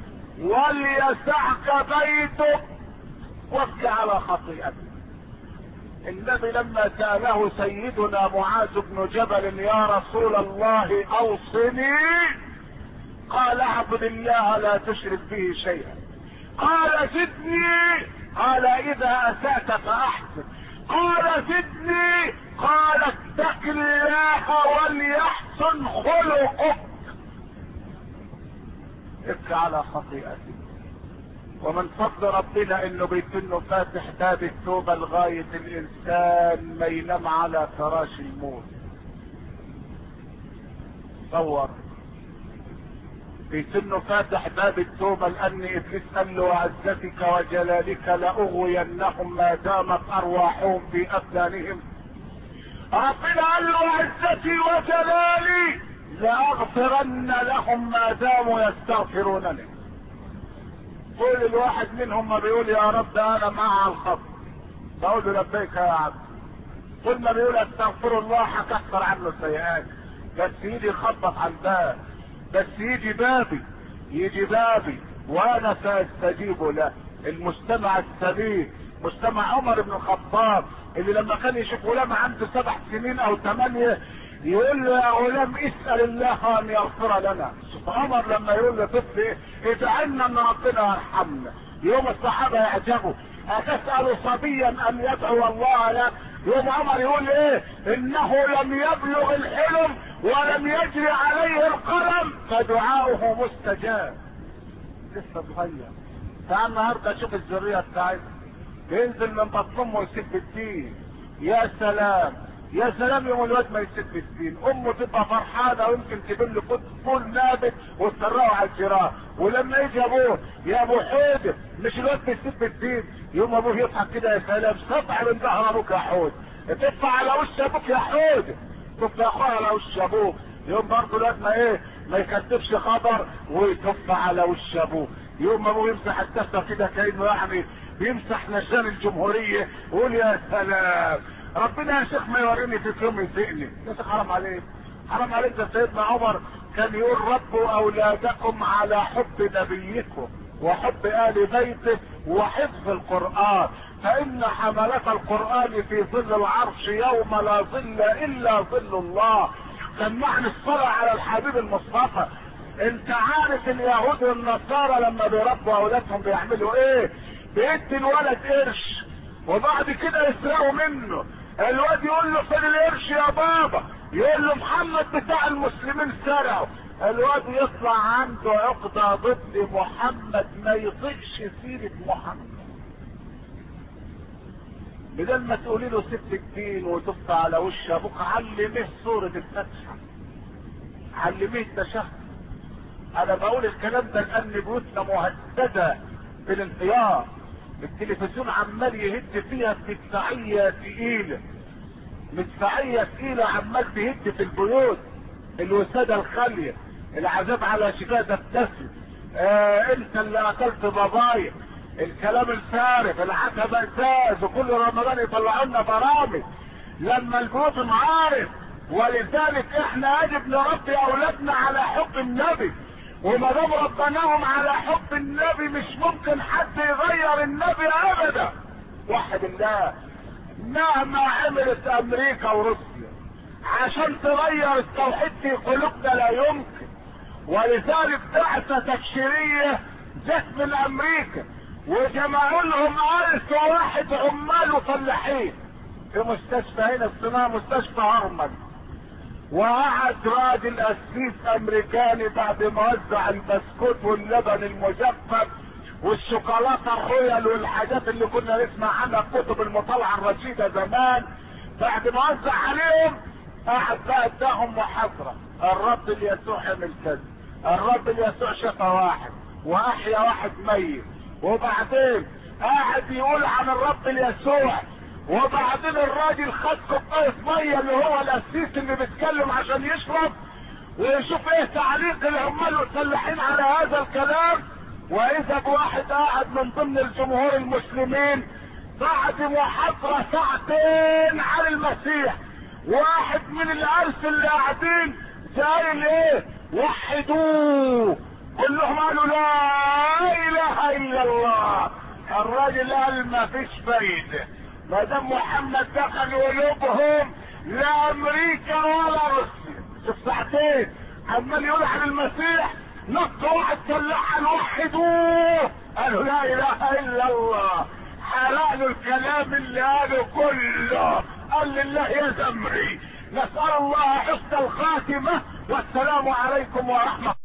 وليسعك بيتك وابكي على خطيئتك. النبي لما سأله سيدنا معاذ بن جبل يا رسول الله اوصني، قال اعبد الله لا تشرك به شيئا. قال زدني، قال اذا اسأت فاحسن. قال زدني، قال اتق الله وليحسن خلقك. ابكي على خطيئتك. ومن فضل ربنا انه بيكون فاتح باب التوبه لغايه الانسان ما ينام على فراش الموت. تصور بيكون فاتح باب التوبه لان ابليس قال له وعزتك وجلالك لاغوينهم ما دامت ارواحهم في ابدانهم. ربنا قال له وعزتي وجلالي لاغفرن لهم ما داموا يستغفرونني. كل الواحد منهم ما بيقول يا رب انا مع الخط، بقول له لبيك يا عبد. كل ما بيقول استغفر الله هكفر عنه السيئات. بس يجي يخبط على الباب، بس يجي بابي وانا ساستجيب له. المستمع السبيل مستمع عمر بن الخطاب اللي لما كان يشوف غلام عنده 7 سنين او 8 يقول له يا غلام اسأل الله ان يغفر لنا. شوف عمر لما يقول له طفل ادعنا ان ربنا يرحمنا، يوم الصحابة يعجبوا اتسأل صبيا ان يدعو الله لك. يوم عمر يقول ايه؟ انه لم يبلغ الحلم ولم يجري عليه القلم فدعاؤه مستجاب. لسه صغير. تعال النهارده شوف الذريه بتاعتنا ينزل من بطن امه يسب الدين. يا سلام يا سلام يوم الواد ما يسب الدين، امه تبقى فرحانه ويمكن تجيب له فول نابت وتسرعه على الجيران. ولما يجي ابوه يا ابو حود مش الواد بيسب الدين، يوم ابوه يضحك كده يا سلام سطع من ظهر ابوك يا حود، تدفع على وش ابوك يا حود، تدفع اخوها على وش ابوك. يوم برضه الواد ما ايه ما يكتبش خبر ويتف على وش ابوه. يوم ما ابوه يمسح الدفتر كده كانه يعني بيمسح نشان الجمهوريه ويقول يا سلام. ربنا يا شيخ ما يوريني في يوم يسئني. يا شيخ حرام عليك حرام عليك. ده سيدنا عمر كان يقول ربوا اولادكم على حب نبيكم وحب ال بيته وحفظ القرآن، فان حملة القرآن في ظل العرش يوم لا ظل الا ظل الله. سمعني الصلاة على الحبيب المصطفى. انت عارف اليهود والنصارى لما بيربوا اولادهم بيعملوا ايه؟ بيدي الولد قرش وبعد كده يسرقوا منه. الواد يقول له فين القرش يا بابا؟ يقول له محمد بتاع المسلمين سرقه. الواد يطلع عنده عقدة ضد محمد ما يطيقش سيرة محمد. بدل ما تقولي له سب الدين وتبقى على وش ابوك علميه سورة الفاتحة، علميه التشهد. انا بقول الكلام ده لان بيوتنا مهددة بالانهيار. التلفزيون عمال يهد فيها مدفعية تقيلة، مدفعية تقيلة عمال تهد في البيوت، الوسادة الخالية. العذاب على شفاه تبتسم. انت اللي قتلت بابايا، الكلام الفارغ، العتبة ازاز، وكل رمضان يطلعوا لنا برامج لما البيوت انهارت. ولذلك احنا يجب نربي اولادنا على حب النبي، وما دام ربناهم على حب النبي مش ممكن حد يغير النبي ابدا. وحد الله، مهما عملت امريكا وروسيا عشان تغير التوحيد في قلوبنا لا يمكن. ولذلك بعثة تبشيرية جت من امريكا وجمعوا لهم 1000 واحد عمال وفلاحين في مستشفى هنا اسمها مستشفى هرمل. وقعد راجل قسيس امريكاني بعد ما وزع البسكوت واللبن المجفف والشوكولاته الرويال والحاجات اللي كنا نسمع عنها في كتب المطالعه الرشيده زمان، بعد ما وزع عليهم قعد بقى اداهم محاضره. الرب اليسوع عمل كذا، الرب اليسوع شفى واحد واحيا واحد ميت، وبعدين قاعد يقول عن الرب اليسوع. وبعدين الراجل خد كوبايه ميه اللي هو القسيس اللي بيتكلم عشان يشرب ويشوف ايه تعليق العمال والفلاحين على هذا الكلام. واذا بواحد قاعد من ضمن الجمهور المسلمين بعد محاضره ساعتين عن المسيح، واحد من الالف اللي قاعدين قال ايه؟ وحدوه. كلهم قالوا لا اله الا الله. الراجل قال ما فيش فايده، ما دام محمد دخل قلوبهم لا امريكا ولا روسيا. شوف ساعتين عمال يقول عن المسيح، نط واحد طلع وحدوه، قالوا لا اله الا الله. حرق له الكلام اللي قاله كله، قال لله يا زمري. نسأل الله حسن الخاتمة، والسلام عليكم ورحمة